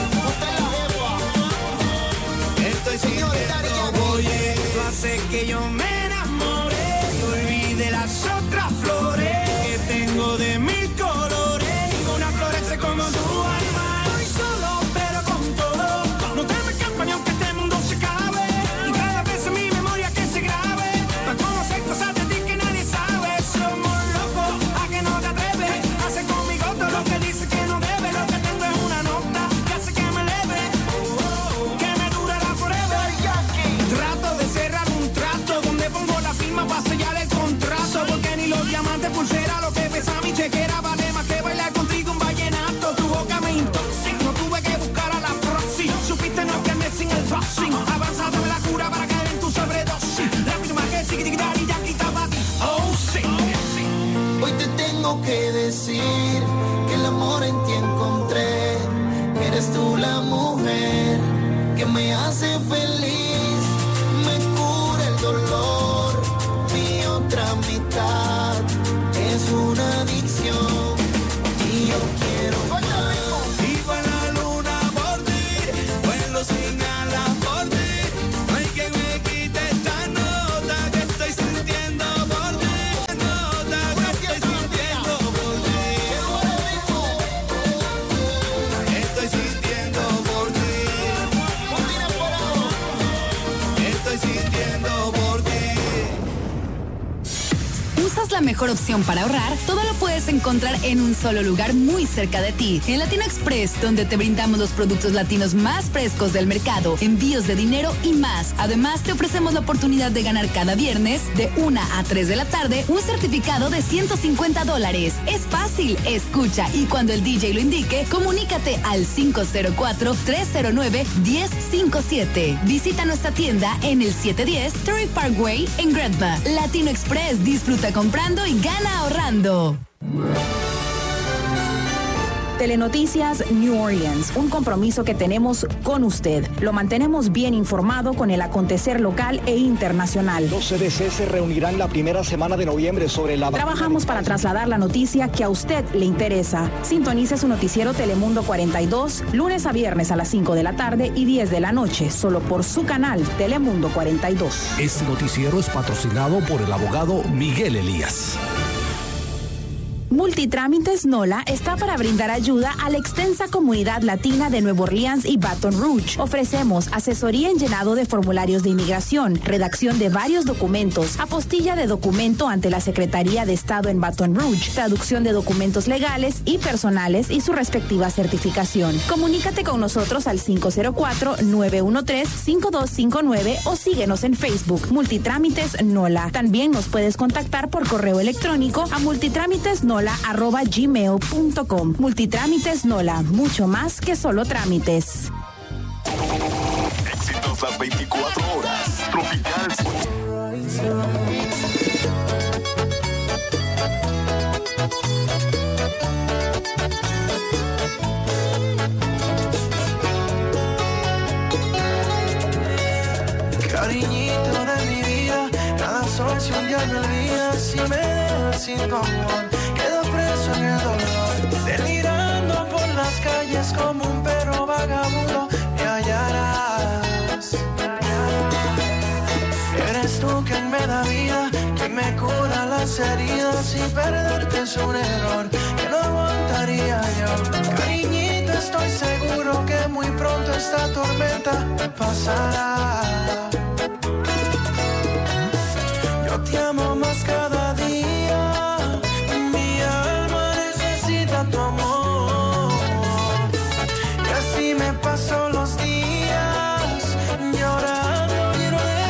Speaker 7: Estoy sintiendo por ti. Tú haces que yo me enamore y olvide las otras flores que tengo de mil colores. Ninguna florece como tu alma. Estoy solo pero con todo. No te me escapas ni aunque este mundo se acabe. Y cada vez en mi memoria que se grabe, para conocer cosas de ti que nadie sabe. Somos locos, a que no te atreves. Hace conmigo todo lo que dice que no debe. Lo que tengo es una nota que hace que me eleve, que me durará forever. Trato de cerrar un trato donde pongo la firma para sellar el contrato, porque ni los diamantes pulsera lo que pesa mi chequera vale más que bailar contigo un vallenato. Tu boca me intoxica, no tuve que buscar a la proxy. Supiste no que andé sin el boxing. Avanzado en la cura para caer en tu sobredosis. Rápido más que siquitar y ya quitaba ti. Oh sí.
Speaker 5: Hoy te tengo que decir que el amor en ti encontré, que eres tú la mujer que me hace feliz, me cura el dolor, mi otra mitad es una adicción y yo quiero más.
Speaker 7: Vivo en la luna por ti, vuelo sin alas por ti. No hay quien me quite esta nota que estoy sintiendo por ti. Nota que estoy sintiendo por ti. Estoy sintiendo por ti. Estoy sintiendo por ti.
Speaker 8: ¿Usas la mejor opción para ahorrar? Todo lo puedes encontrar en un solo lugar muy cerca de ti. En Latino Express, donde te brindamos los productos latinos más frescos del mercado, envíos de dinero y más. Además, te ofrecemos la oportunidad de ganar cada viernes, de 1 a 3 de la tarde, un certificado de $150. Es fácil, escucha y cuando el DJ lo indique, comunícate al 504-309-1057. Visita nuestra tienda en el 710 Terry Parkway en Gretna. Latino Express, disfruta comprando y gana ahorrando.
Speaker 19: Telenoticias New Orleans, un compromiso que tenemos con usted. Lo mantenemos bien informado con el acontecer local e internacional.
Speaker 20: Los CDC se reunirán la primera semana de noviembre sobre la...
Speaker 19: Trabajamos para trasladar la noticia que a usted le interesa. Sintonice su noticiero Telemundo 42, lunes a viernes a las 5 de la tarde y 10 de la noche, solo por su canal Telemundo 42.
Speaker 21: Este noticiero es patrocinado por el abogado Miguel Elías.
Speaker 19: Multitrámites NOLA está para brindar ayuda a la extensa comunidad latina de Nueva Orleans y Baton Rouge. Ofrecemos asesoría en llenado de formularios de inmigración, redacción de varios documentos, apostilla de documento ante la Secretaría de Estado en Baton Rouge, traducción de documentos legales y personales y su respectiva certificación. Comunícate con nosotros al 504-913-5259 o síguenos en Facebook, Multitrámites NOLA. También nos puedes contactar por correo electrónico a multitrámitesnola@gmail.com. Multitrámites NOLA, mucho más que solo trámites.
Speaker 6: Éxitos las 24 horas. Tropical.
Speaker 5: Cariñito de mi vida, cada sol si un día me olvidas, si me dejas sin tu amor, quedo preso en el dolor, delirando por las calles como un perro vagabundo, me hallarás. Eres tú quien me da vida, quien me cura las heridas, y perderte es un error que no aguantaría yo. Cariñito, estoy seguro que muy pronto esta tormenta pasará. Yo te amo más cada día, mi alma necesita tu amor, y así me paso los días llorando lleno de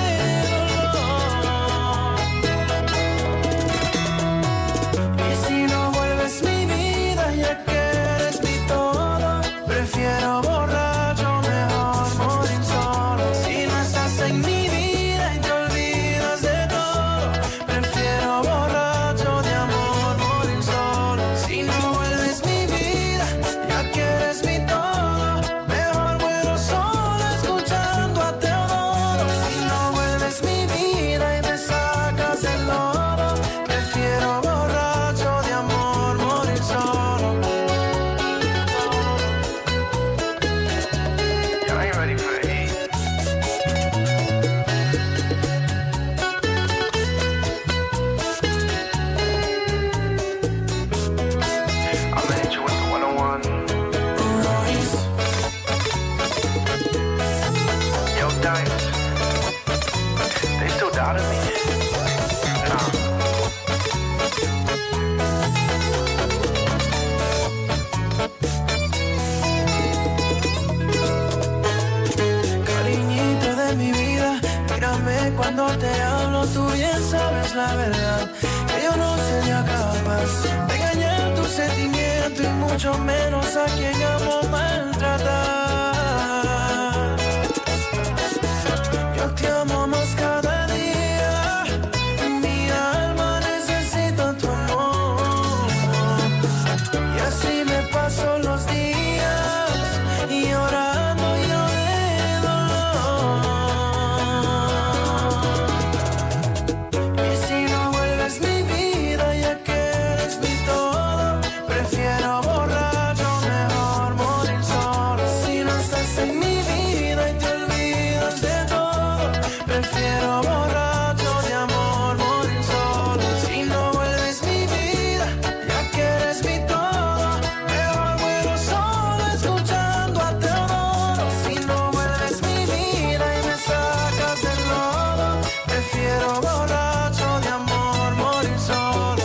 Speaker 5: dolor. Y si no vuelves mi vida, ya que eres mi todo, prefiero borracho, mejor morir solo. Si no estás en mi vida y te olvidas de todo, prefiero borracho de amor morir solo. Si no vuelves mi vida, ya que eres mi todo, mejor muero solo escuchando a Teodoro. Si no vuelves mi vida y me sacas del lodo, prefiero borracho de amor morir solo.
Speaker 2: Y'all ain't ready for the heat. I'ma hit you with the 101. Yo, Dimes, they still doubted me? Nah.
Speaker 5: Cariñito de mi vida, mírame cuando te hablo, tú bien sabes la verdad, que yo no sería capaz de engañar tu sentimiento y mucho menos a quien amo maltratar. Yo te amo más cada día, mi alma necesita tu amor, y así me paso los días llorando yo de dolor. Y si no vuelves mi vida, ya que eres mi todo, prefiero borracho, mejor morir solo. Si no estás en mi vida y te olvidas de todo, prefiero borracho de amor morir solo. Si no vuelves mi vida, ya que eres mi todo, mejor muero solo escuchando a Teodoro. Si no vuelves mi vida y me sacas del lodo, prefiero borracho de amor morir solo.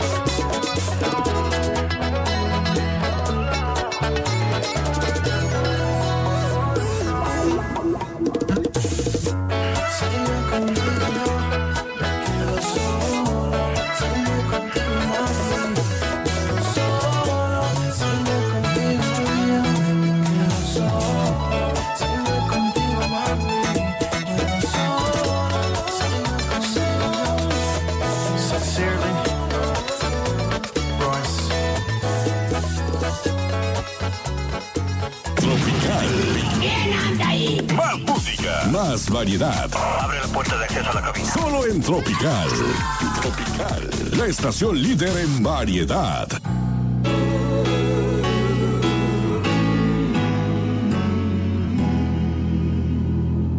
Speaker 5: Sigue contigo, me quedo solo. Sigue contigo, mami, me quedo solo. Sigue contigo, mía, me quedo solo. Sigue contigo, mami, me quedo solo. Sigue contigo.
Speaker 2: Sincerely, Royce.
Speaker 6: Tropical. Más música. Más variedad.
Speaker 10: Abre la puerta de acceso a la cabina.
Speaker 6: Solo en Tropical. Tropical. La estación líder en variedad.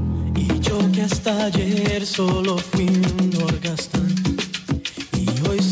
Speaker 14: Y yo que hasta ayer solo fui un orgasmo, y hoy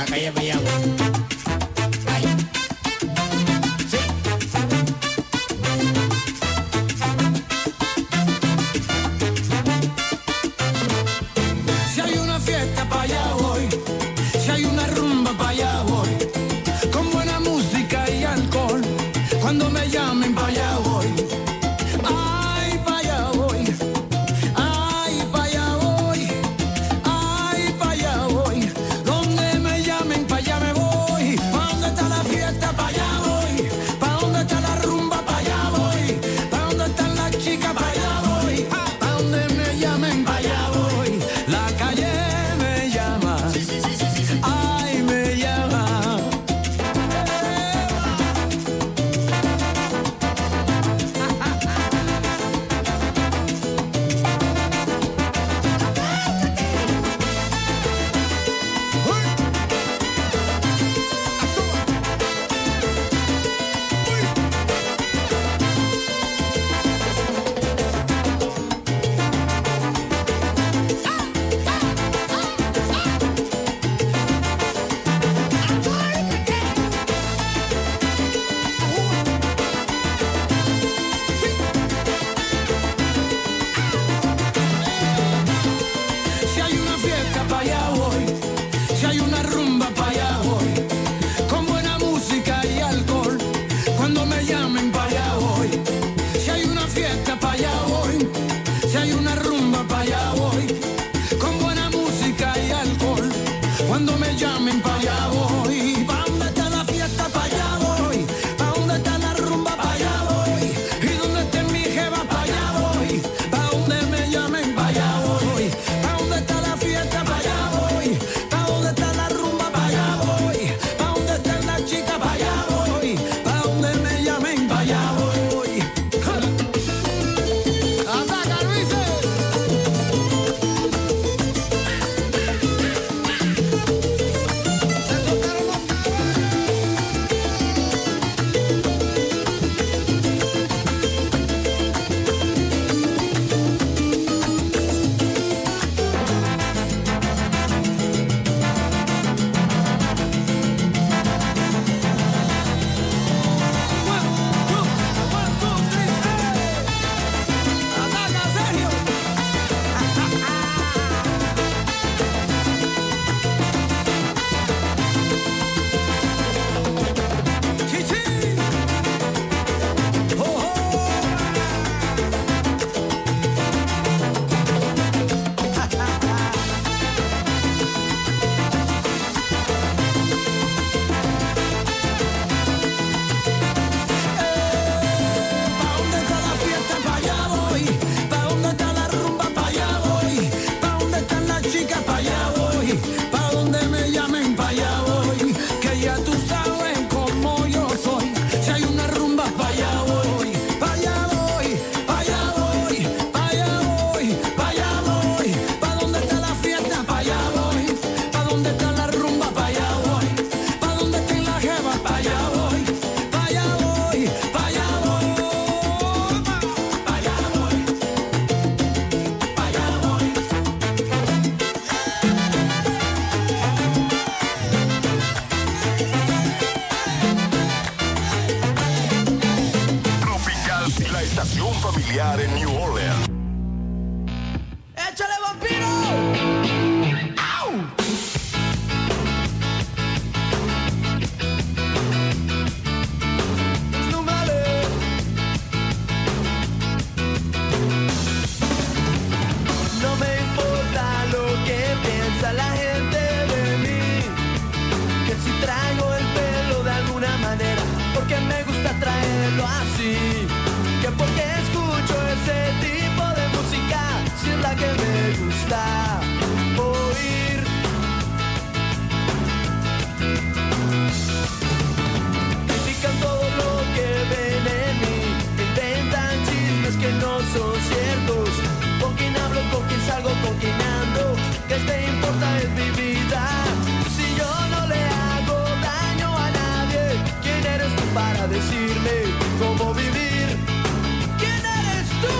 Speaker 9: la calle Payagüe.
Speaker 11: Si hay una fiesta pa' allá voy, si hay una rumba pa' allá voy, con buena música y alcohol, cuando me llamen pa' allá voy. Ay, pa' allá voy, ay, pa' allá voy, ay, pa' allá voy, donde me llamen pa' allá me voy. Pa' donde está la fiesta pa' allá voy, pa' donde está la rumba pa' allá voy, pa' donde están las chicas pa' allá voy, pa' donde me llamen pa' allá voy. La calle me llama, ay, me llama. Si hay una fiesta pa' allá voy, si hay una rumba pa' allá voy, con buena música y alcohol, cuando me llamen pa' allá voy. Si hay una fiesta pa' allá voy, si hay una rumba pa' allá voy, con buena música y alcohol, cuando me llamen pa' allá voy. Pa' donde está la fiesta pa' allá voy, pa' donde está la rumba pa' allá voy, y donde esté mi jeva pa' allá voy, pa' donde me llamen pa' allá voy. Pa' donde está la fiesta pa' allá voy, pa' donde está la rumba pa' allá voy, pa' donde estén las chicas pa' allá voy, pa' donde me llamen pa' allá voy. ¡Ataca, Luis! Pa' donde está la fiesta pa' allá voy, pa' donde está la rumba pa' allá voy, pa' donde están las chicas pa' allá voy, pa' donde me llamen pa' allá voy. Que ya tú sabes cómo yo soy, si hay una rumba pa' allá voy, pa' allá voy, pa' allá voy, pa' allá voy, pa' allá voy, pa' donde está la fiesta pa' allá voy, pa' donde está la rumba pa' allá voy, pa' donde estén las jevas pa' allá voy, pa' allá voy, pa' allá voy, pa' allá voy, pa' allá voy.
Speaker 6: Tropical, la estación familiar en New Orleans.
Speaker 11: ¡Échale, vampiro! ¡Au! No vale. No me importa lo que piensa la gente de mí, que si traigo el pelo de alguna manera, porque me gusta traerlo así, que porque escucho ese tipo de música, si es la que me gusta oír. Critican todo lo que ven en mí, inventan chismes que no son ciertos. Con quién hablo, con quién salgo, con quién ando, ¿qué te importa? Es mi vida. Si yo no le hago daño a nadie, ¿quién eres tú para decirme cómo vivir? ¿Quién eres tú?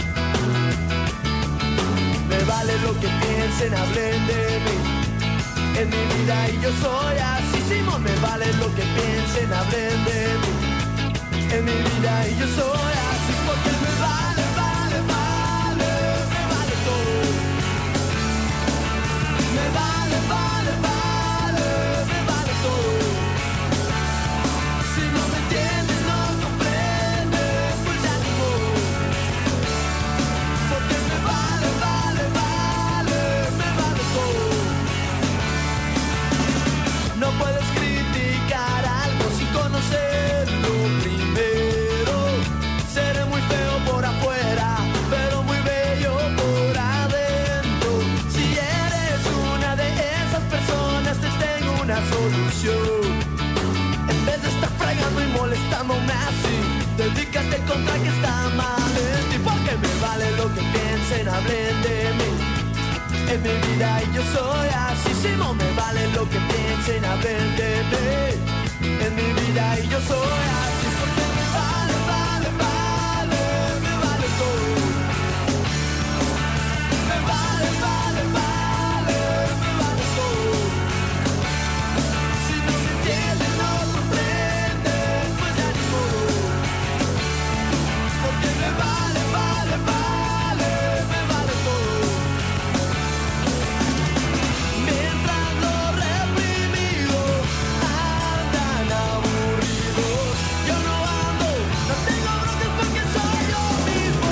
Speaker 11: Me vale lo que piensen, hablen de mí.
Speaker 7: en mi vida y yo soy así. Si no me vale lo que piensen, hablen de mí. En mi vida y yo soy así porque me vale, vale, vale, me vale todo. Me vale, vale, vale, me vale todo. Si no me entiendes, no comprendes, pues ya ni modo. Porque me vale, vale, vale, me vale todo. No puedes criticar algo sin conocerlo primero. Seré muy feo por afuera, pero muy bello por adentro. Si eres una de esas personas, te tengo una solución. En vez de estar fregando y molestándome así, dedícate contra que está mal en ti. Porque me vale lo que piensen, hablen de mí. En mi vida y yo soy así. Si no me vale lo que piensen, hablen de mí. En mi vida y yo soy así. Porque me vale, vale, vale, me vale todo. Me vale, vale, vale, me vale todo. Si no me entiendes, no comprendes, pues ya ni modo. Porque me vale, vale, vale, me vale todo. Mientras los reprimidos andan aburridos, yo no ando, no tengo broncas porque soy yo mismo.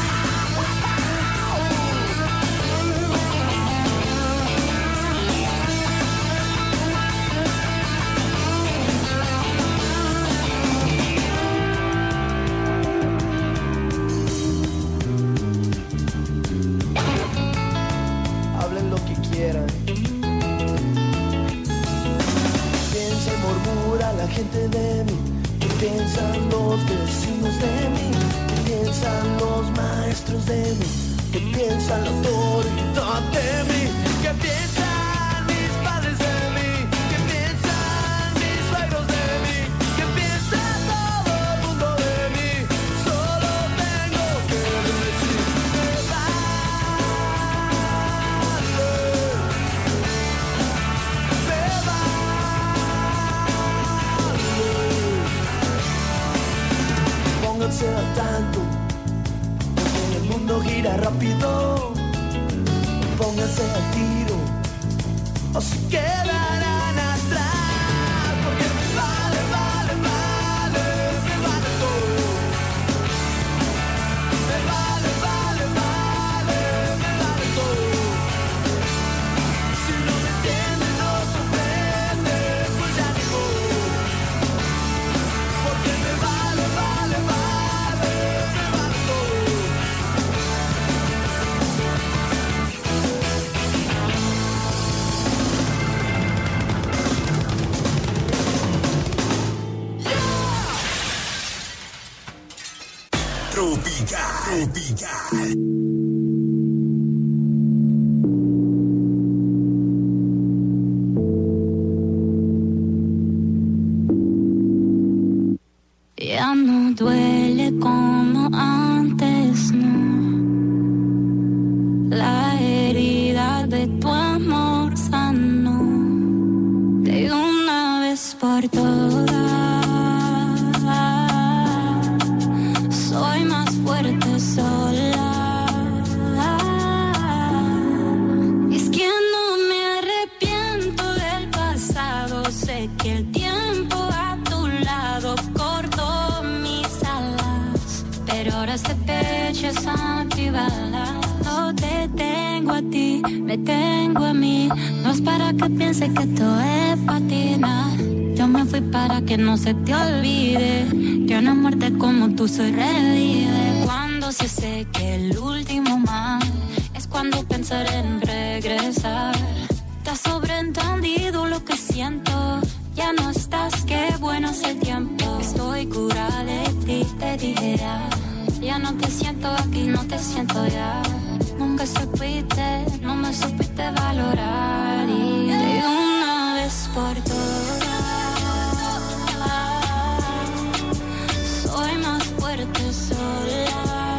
Speaker 7: Hablen lo que quieran. Piensa y murmura la gente de mí. ¿Qué piensan los vecinos de mí? ¿Qué piensan los maestros de mí? ¿Qué piensan la autoridad de mí? ¿Qué piensan mis padres de mí? ¿Qué piensan mis suegros de mí? ¿Qué piensa todo el mundo de mí? Solo tengo que decir me vale. Pónganse al tanto, porque el mundo gira rápido. Pónganse al tiro, o se quedarán atrás. Porque me vale, vale, vale, me vale todo. Me vale, vale, vale, me vale todo. Si no me entiendes, no comprendes, pues ya ni modo. Porque me vale, vale, vale, me vale todo.
Speaker 6: Tropical.
Speaker 9: Ya no duele como antes, no. La herida de tu amor sanó de una vez por todas. Soy más fuerte sola. Es que no me arrepiento del pasado. Sé que el tiempo a tu lado cortó mis alas, pero ahora este pecho es antibalas. No te tengo a ti, me tengo a mí. No es para que pienses que esto es patina. Yo me fui para que no se te olvide que una muerte como tú se revive. Cuando se seque el último mar, es cuando pensaré en regresar. Te has sobreentendido lo que siento. Ya no estás, qué bueno es el tiempo. Estoy curada de ti, te dije ya no te siento aquí, no te siento ya. Nunca supiste, no me supiste valorar. Y de una vez por todas soy más fuerte sola.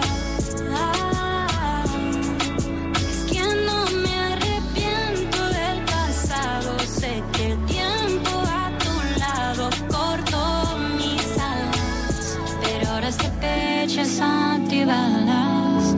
Speaker 9: Es que no me arrepiento del pasado. olvídalas.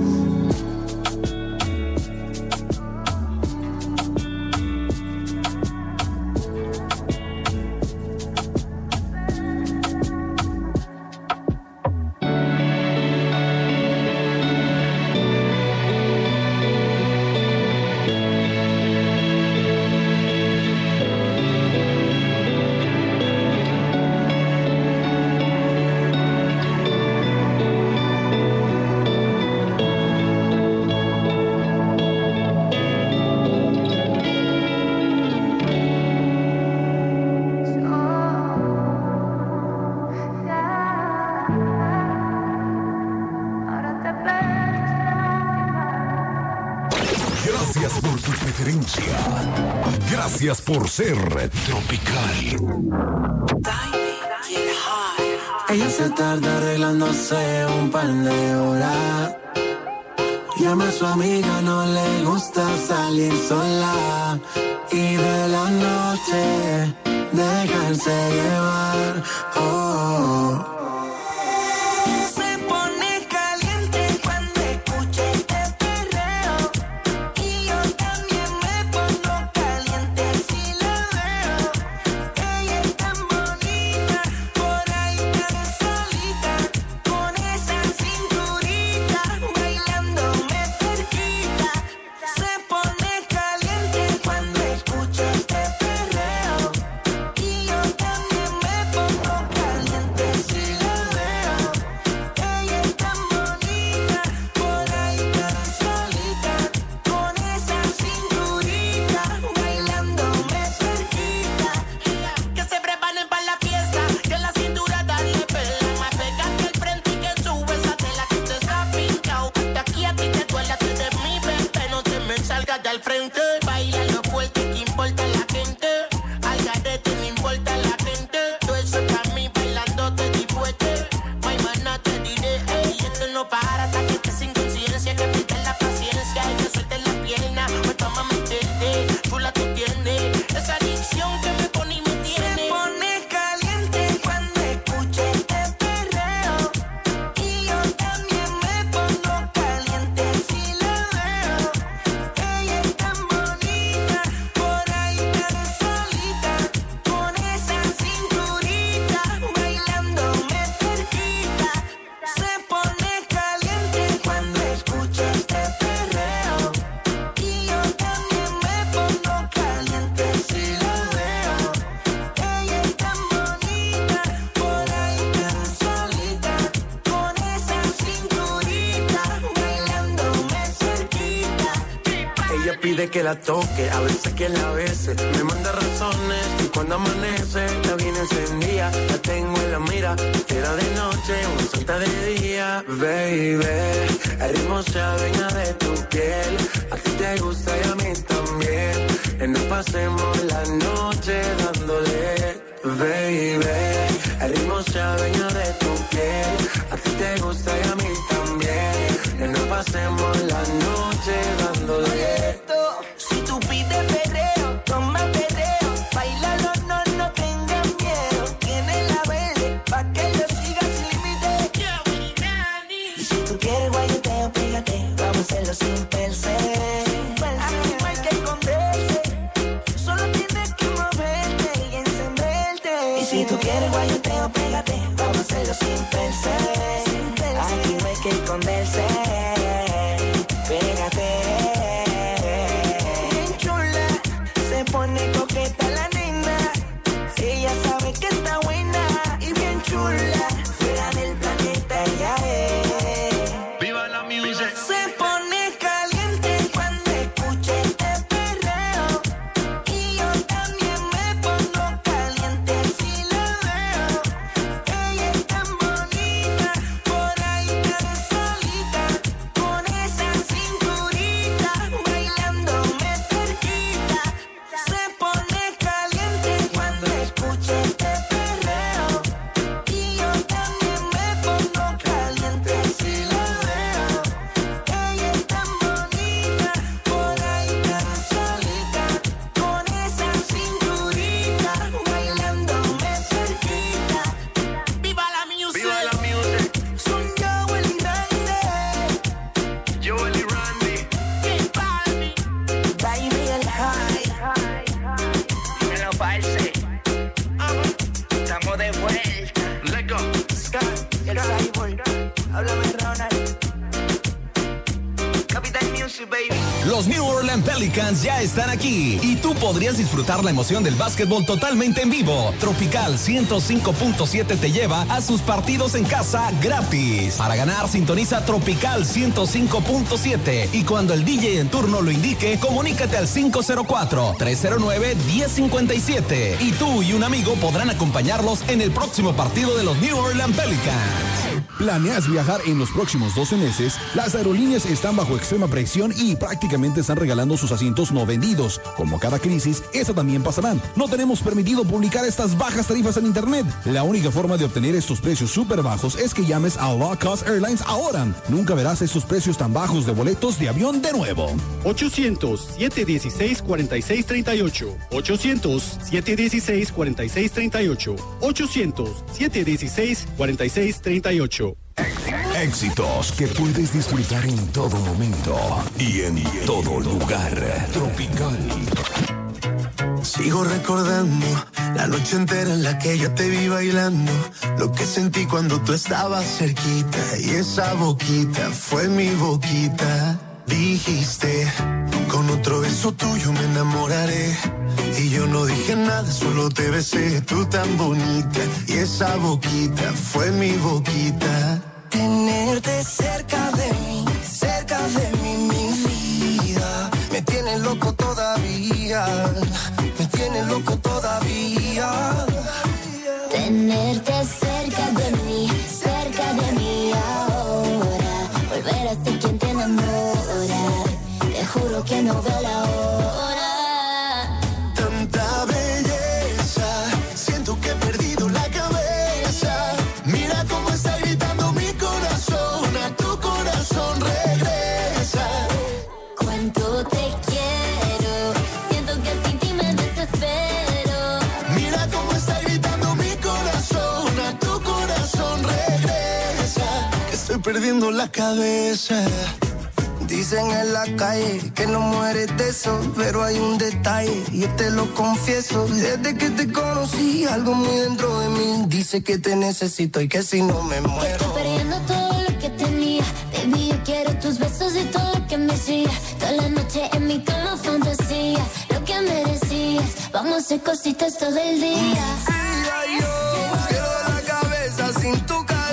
Speaker 6: Gracias por tu preferencia. Gracias por ser tropical.
Speaker 5: Ella se tarda arreglándose un par de horas. Llama a su amiga, no le gusta salir sola. Y de la noche dejarse llevar. Oh.
Speaker 13: Pide que la toque, a veces que la bese. Me manda razones y cuando amanece la viene encendida. La tengo en la mira, era de noche, una santa de día. Baby, el ritmo se adueña de tu piel. A ti te gusta y a mí también. Que nos pasemos la noche dándole. Baby, el ritmo se adueña de tu piel. A ti te gusta y a mí también. Que nos pasemos la noche dándole.
Speaker 11: Si tú pides perreo, toma perreo. Bailalo, no tengas miedo. Tiene la verde, pa' que lo sigas sin límite. Y si tú quieres guayoteo, pégate. Vamos a hacerlo sin pensar. Aquí no hay que esconderse. Solo tienes que moverte y encenderte. Y si tú quieres guayoteo, pégate. Vamos a hacerlo sin pensar. Aquí no hay que esconderse. Pégate. Pone coqueta la nena, ella sabe que está buena y bien chula, fuera del planeta ella es.
Speaker 16: ¡Viva la music!
Speaker 11: Se pone caliente cuando escucha este perreo y yo también me pongo caliente si la veo. Ella es tan bonita, por ahí tan solita.
Speaker 12: Orleans Pelicans ya están aquí y tú podrías disfrutar la emoción del básquetbol totalmente en vivo. Tropical 105.7 te lleva a sus partidos en casa gratis. Para ganar, sintoniza Tropical 105.7 y cuando el DJ en turno lo indique, comunícate al 504-309-1057 y tú y un amigo podrán acompañarlos en el próximo partido de los New Orleans Pelicans.
Speaker 3: ¿Planeas viajar en los próximos 12 meses? Las aerolíneas están bajo extrema presión y prácticamente están regalando sus asientos no vendidos. Como cada crisis, esa también pasará. No tenemos permitido publicar estas bajas tarifas en internet. La única forma de obtener estos precios súper bajos es que llames a Low Cost Airlines ahora. Nunca verás estos precios tan bajos de boletos de avión de nuevo.
Speaker 4: 800-716-4638. 800-716-4638. 800-716-4638.
Speaker 6: Éxitos que puedes disfrutar en todo momento y en todo lugar. Tropical.
Speaker 5: Sigo recordando la noche entera en la que yo te vi bailando, lo que sentí cuando tú estabas cerquita y esa boquita fue mi boquita. Dijiste, con otro beso tuyo me enamoraré. Y yo no dije nada, solo te besé, tú tan bonita. Y esa boquita fue mi boquita.
Speaker 11: Tenerte cerca de mí, mi vida. Me tiene loco todavía, me tiene loco todavía.
Speaker 9: Tenerte cerca de mí ahora. Volver a ser quien te enamora. Te juro que no veo la hora.
Speaker 5: Tanta belleza, siento que he perdido la cabeza. Mira cómo está gritando mi corazón, a tu corazón regresa.
Speaker 9: Cuánto te quiero, siento que sin ti me desespero.
Speaker 5: Mira cómo está gritando mi corazón, a tu corazón regresa. Que estoy perdiendo la cabeza.
Speaker 11: Dicen en la calle que no mueres de eso, pero hay un detalle y yo te lo confieso. Desde que te conocí, algo muy dentro de mí dice que te necesito y que si no me muero.
Speaker 9: Estoy perdiendo todo lo que tenía. Baby, yo quiero tus besos y todo lo que me hacías. Toda la noche en mi cama fantasía, lo que me decías. Vamos a hacer cositas todo el día.
Speaker 11: Yo quiero la cabeza sin tu calor.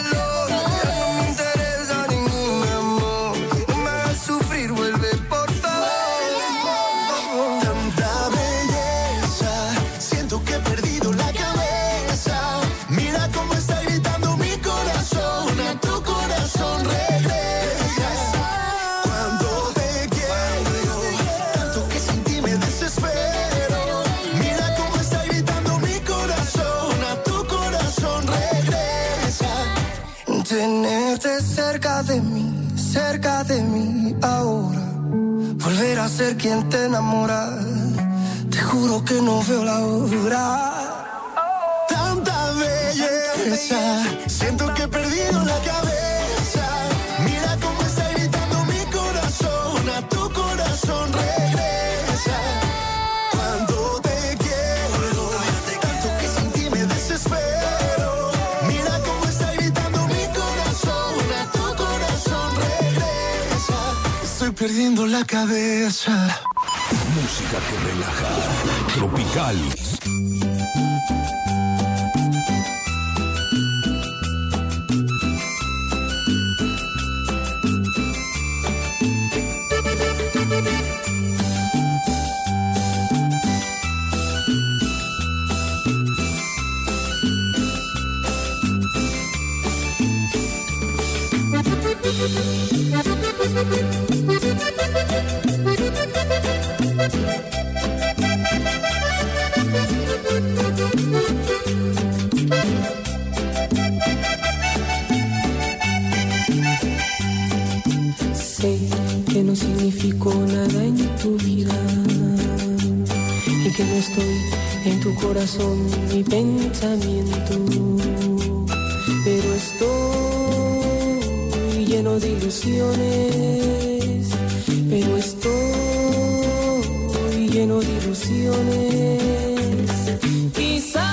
Speaker 11: Tenerte cerca de mí ahora. Volver a ser quien te enamora. Te juro que no veo la hora.
Speaker 5: Tanta belleza, siento que he perdido la cabeza. Mira cómo está gritando mi corazón, a tu corazón regresa. Cuando te quiero, tanto que sin ti me desespero. Mira cómo está gritando mi corazón, a tu corazón regresa. Estoy perdiendo la cabeza.
Speaker 6: Música que relaja. Tropical.
Speaker 11: Sé que no significó nada en tu vida y que no estoy en tu corazón ni pensamiento, pero estoy lleno de ilusiones, pero estoy lleno de ilusiones. Quizá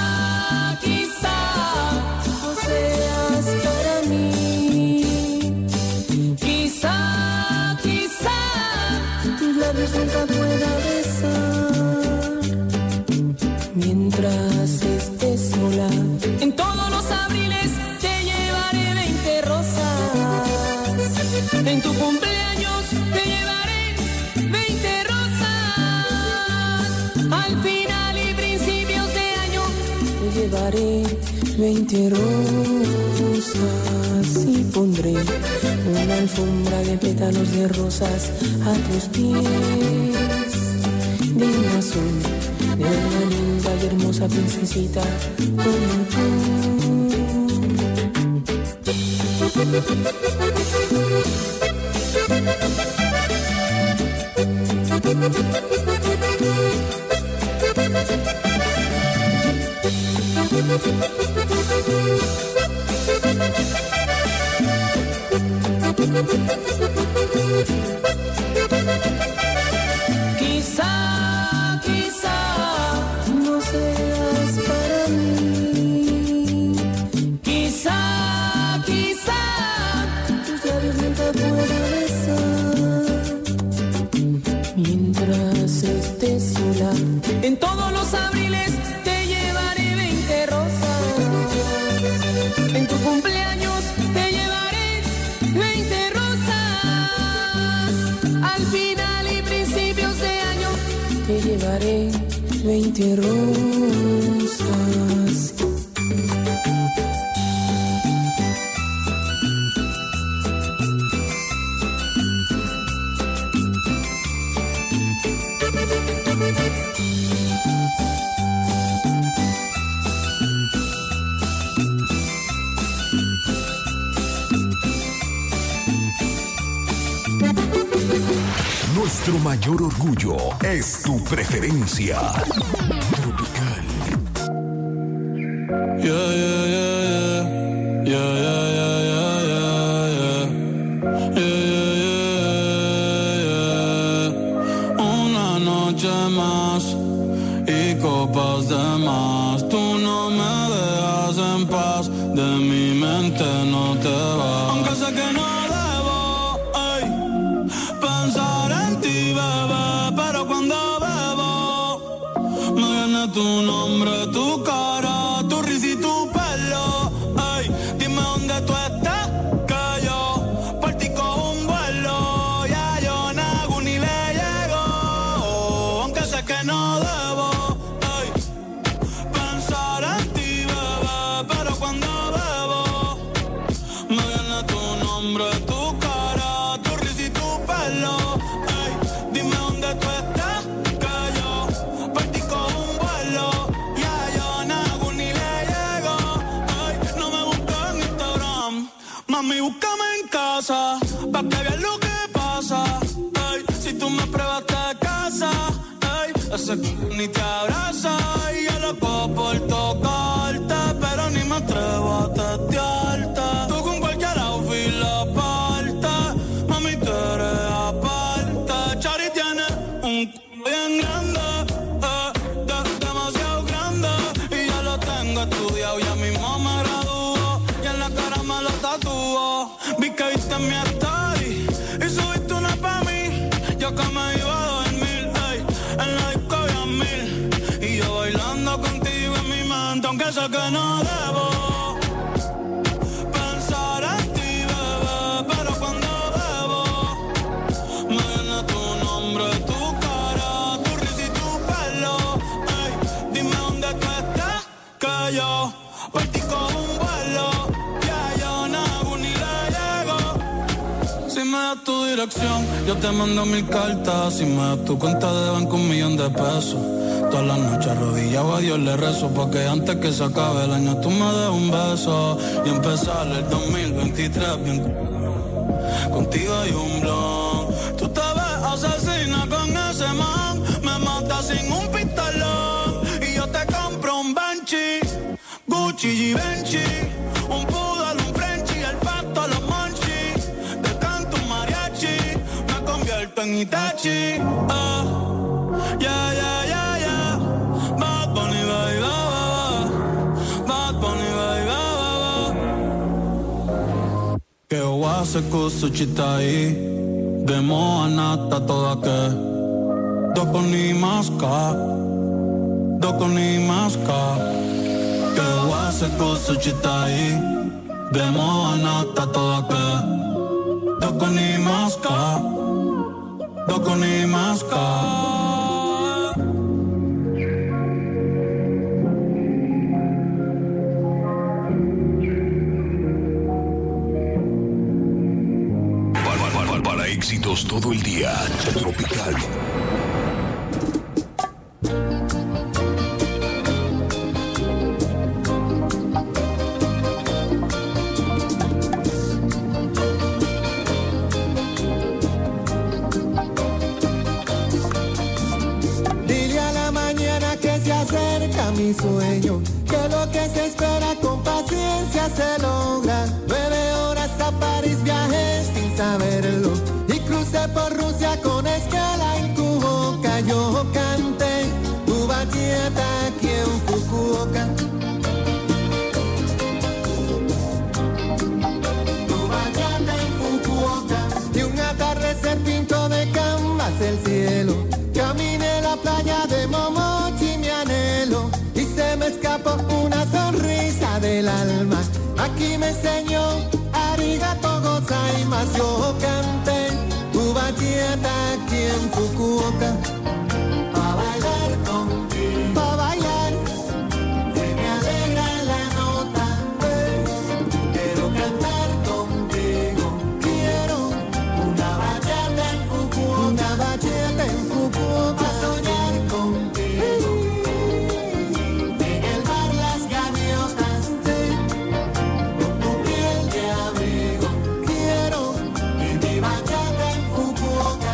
Speaker 11: no seas para mí. Quizá tus labios nunca pueden mientras estés sola. En todos los abriles te llevaré 20 rosas. En tu cumpleaños te llevaré 20 rosas. Al final y principios de año te llevaré 20 rosas. Y pondré una alfombra de pétalos de rosas a tus pies. De un azul, de una linda y hermosa princesita como tú. Quizá no seas para mí. Quizá tus labios nunca puedan besar. Mientras estés sola, en todos los abriles te llevaré 20 rosas. En tu cumpleaños te llevaré 20 rosas. Al final y principios de año te llevaré 20 rosas.
Speaker 6: Nuestro mayor orgullo es tu preferencia. Tropical.
Speaker 7: Yeah, yeah, yeah, yeah. Yeah, yeah, yeah, yeah, yeah, yeah. Yeah, yeah, yeah. Una noche más y copas de más. Tú no me dejas en paz. De mi mente no te vas. Aunque sé que no debo, ay, pensar en ti, bebé. Pero cuando bebo, me viene tu nombre, tu cara, tu risa y tu pelo. Ay, dime dónde tú estás, que yo por ti cojo un vuelo. Ya yo nago ni le llego, aunque sé que no debo. Ay, pensar en ti, bebé. Pero cuando bebo, me viene tu nombre, tu cara, tu risa y tu pelo. Ay, dime dónde tú estás, que yo por ti cojo un vuelo. Ya yo nago ni le llego. Ay, no me busques en Instagram, mami, búscame en casa, pa' que veas lo que pasa. Ay, si tú me pruebas te casa, ay, ese ni te abraza. Y yo loco por tocarte, pero ni me atrevo a testearte. Tú con cualquier outfit la parte, mami, tú eres aparte. Chari tiene un c*** bien grande, demasiado grande. Y ya lo tengo estudiado, ya mismo me graduó. Y en la cara me lo tatúo. Vi que viste mi story y subiste una pa' mí. Yo que me iba a dormir, ey, en la disco había 1000. Y yo bailando contigo en mi mente, aunque sé que no debo pensar en ti, bebé. Pero cuando bebo, me viene tu nombre, tu cara, tu risa y tu pelo. Ey, dime dónde tú estás, que yo por ti cojo un vuelo. Ya yo nago ni le llego. Si me das tu dirección, yo te mando 1000 cartas. Si me das tu cuenta de banco, 1.000.000 de pesos. Todas las noches arrodillado a Dios le rezo, porque antes que se acabe el año tú me des un beso y empezar el 2023 bien. Contigo hay un blog. Tú te ves asesina con ese man, me matas sin un pistolón. Y yo te compro un Banshee, Gucci, Givenchy, un poodle, un Frenchie, el pato, los monchis. Te canto un mariachi, me convierto en Itachi. Yeah, yeah, yeah, yeah. Bad Bunny, baby, Bad Bunny, baby, che oase kusu chitai demo anata toda que dopo ni maska
Speaker 15: doko ni maska ke wase ko suchitai demo anata toda ke doko ni maska
Speaker 6: Para éxitos todo el día, Tropical.
Speaker 5: Dile a la mañana que se acerca mi sueño, que lo que se espera con paciencia se logra. 9 horas a París viajé sin saberlo y crucé por Rusia con escala en Fukuoka. Yo canté tu bachata aquí en Fukuoka. Tu bachata en Fukuoka. Y un atardecer pinto de canvas el cielo. Caminé la playa de Momochi, mi anhelo, y se me escapó una sonrisa del alma. Aquí me enseñó arigato gozaimasu. Yo canté tu bachata aquí en Fukuoka. Pa' bailar contigo, pa' bailar, se me alegra la nota. Quiero cantar contigo, quiero una bachata en Fukuoka, una bachata en Fukuoka. Pa' soñar contigo, en el mar las gaviotas, con tu piel de abrigo. Quiero mi bachata en Fukuoka.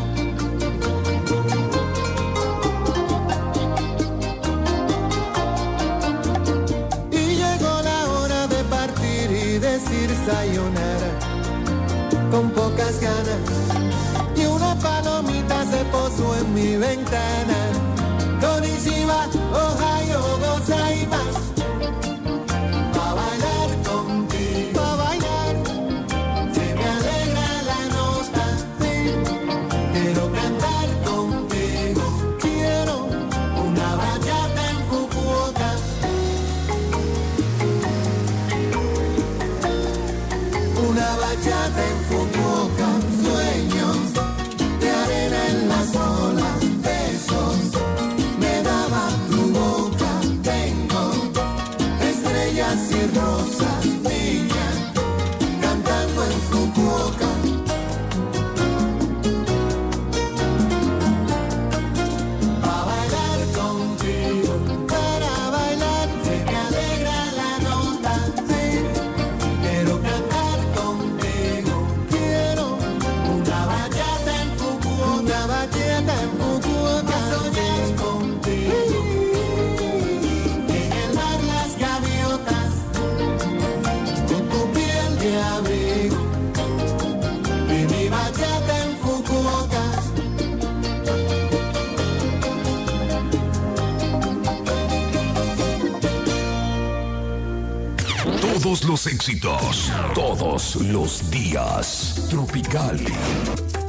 Speaker 5: Y llegó la hora de partir y decir sayonara con pocas ganas. Y una palomita se posó en mi ventana. Konnichiwa, ohayo gozaimasu. Pa' bailar contigo, pa' bailar, se me alegra la nota. Sí. Quiero cantar contigo, quiero una bachata en Fukuoka. Una bachata en Fukuoka. Sueños de arena en las olas, besos me daba tu boca. Tengo estrellas y rosas, niña, cantando en Fukuoka. Pa' bailar contigo, para bailar, se me alegra la nota. Sí. Quiero cantar contigo, quiero una bachata en Fukuoka, una bachata en Fukuoka. Soñar contigo, en el mar las gaviotas, con tu piel de abrigo, y mi bachata en Fukuoka.
Speaker 6: Todos los éxitos, todos los días. Tropical.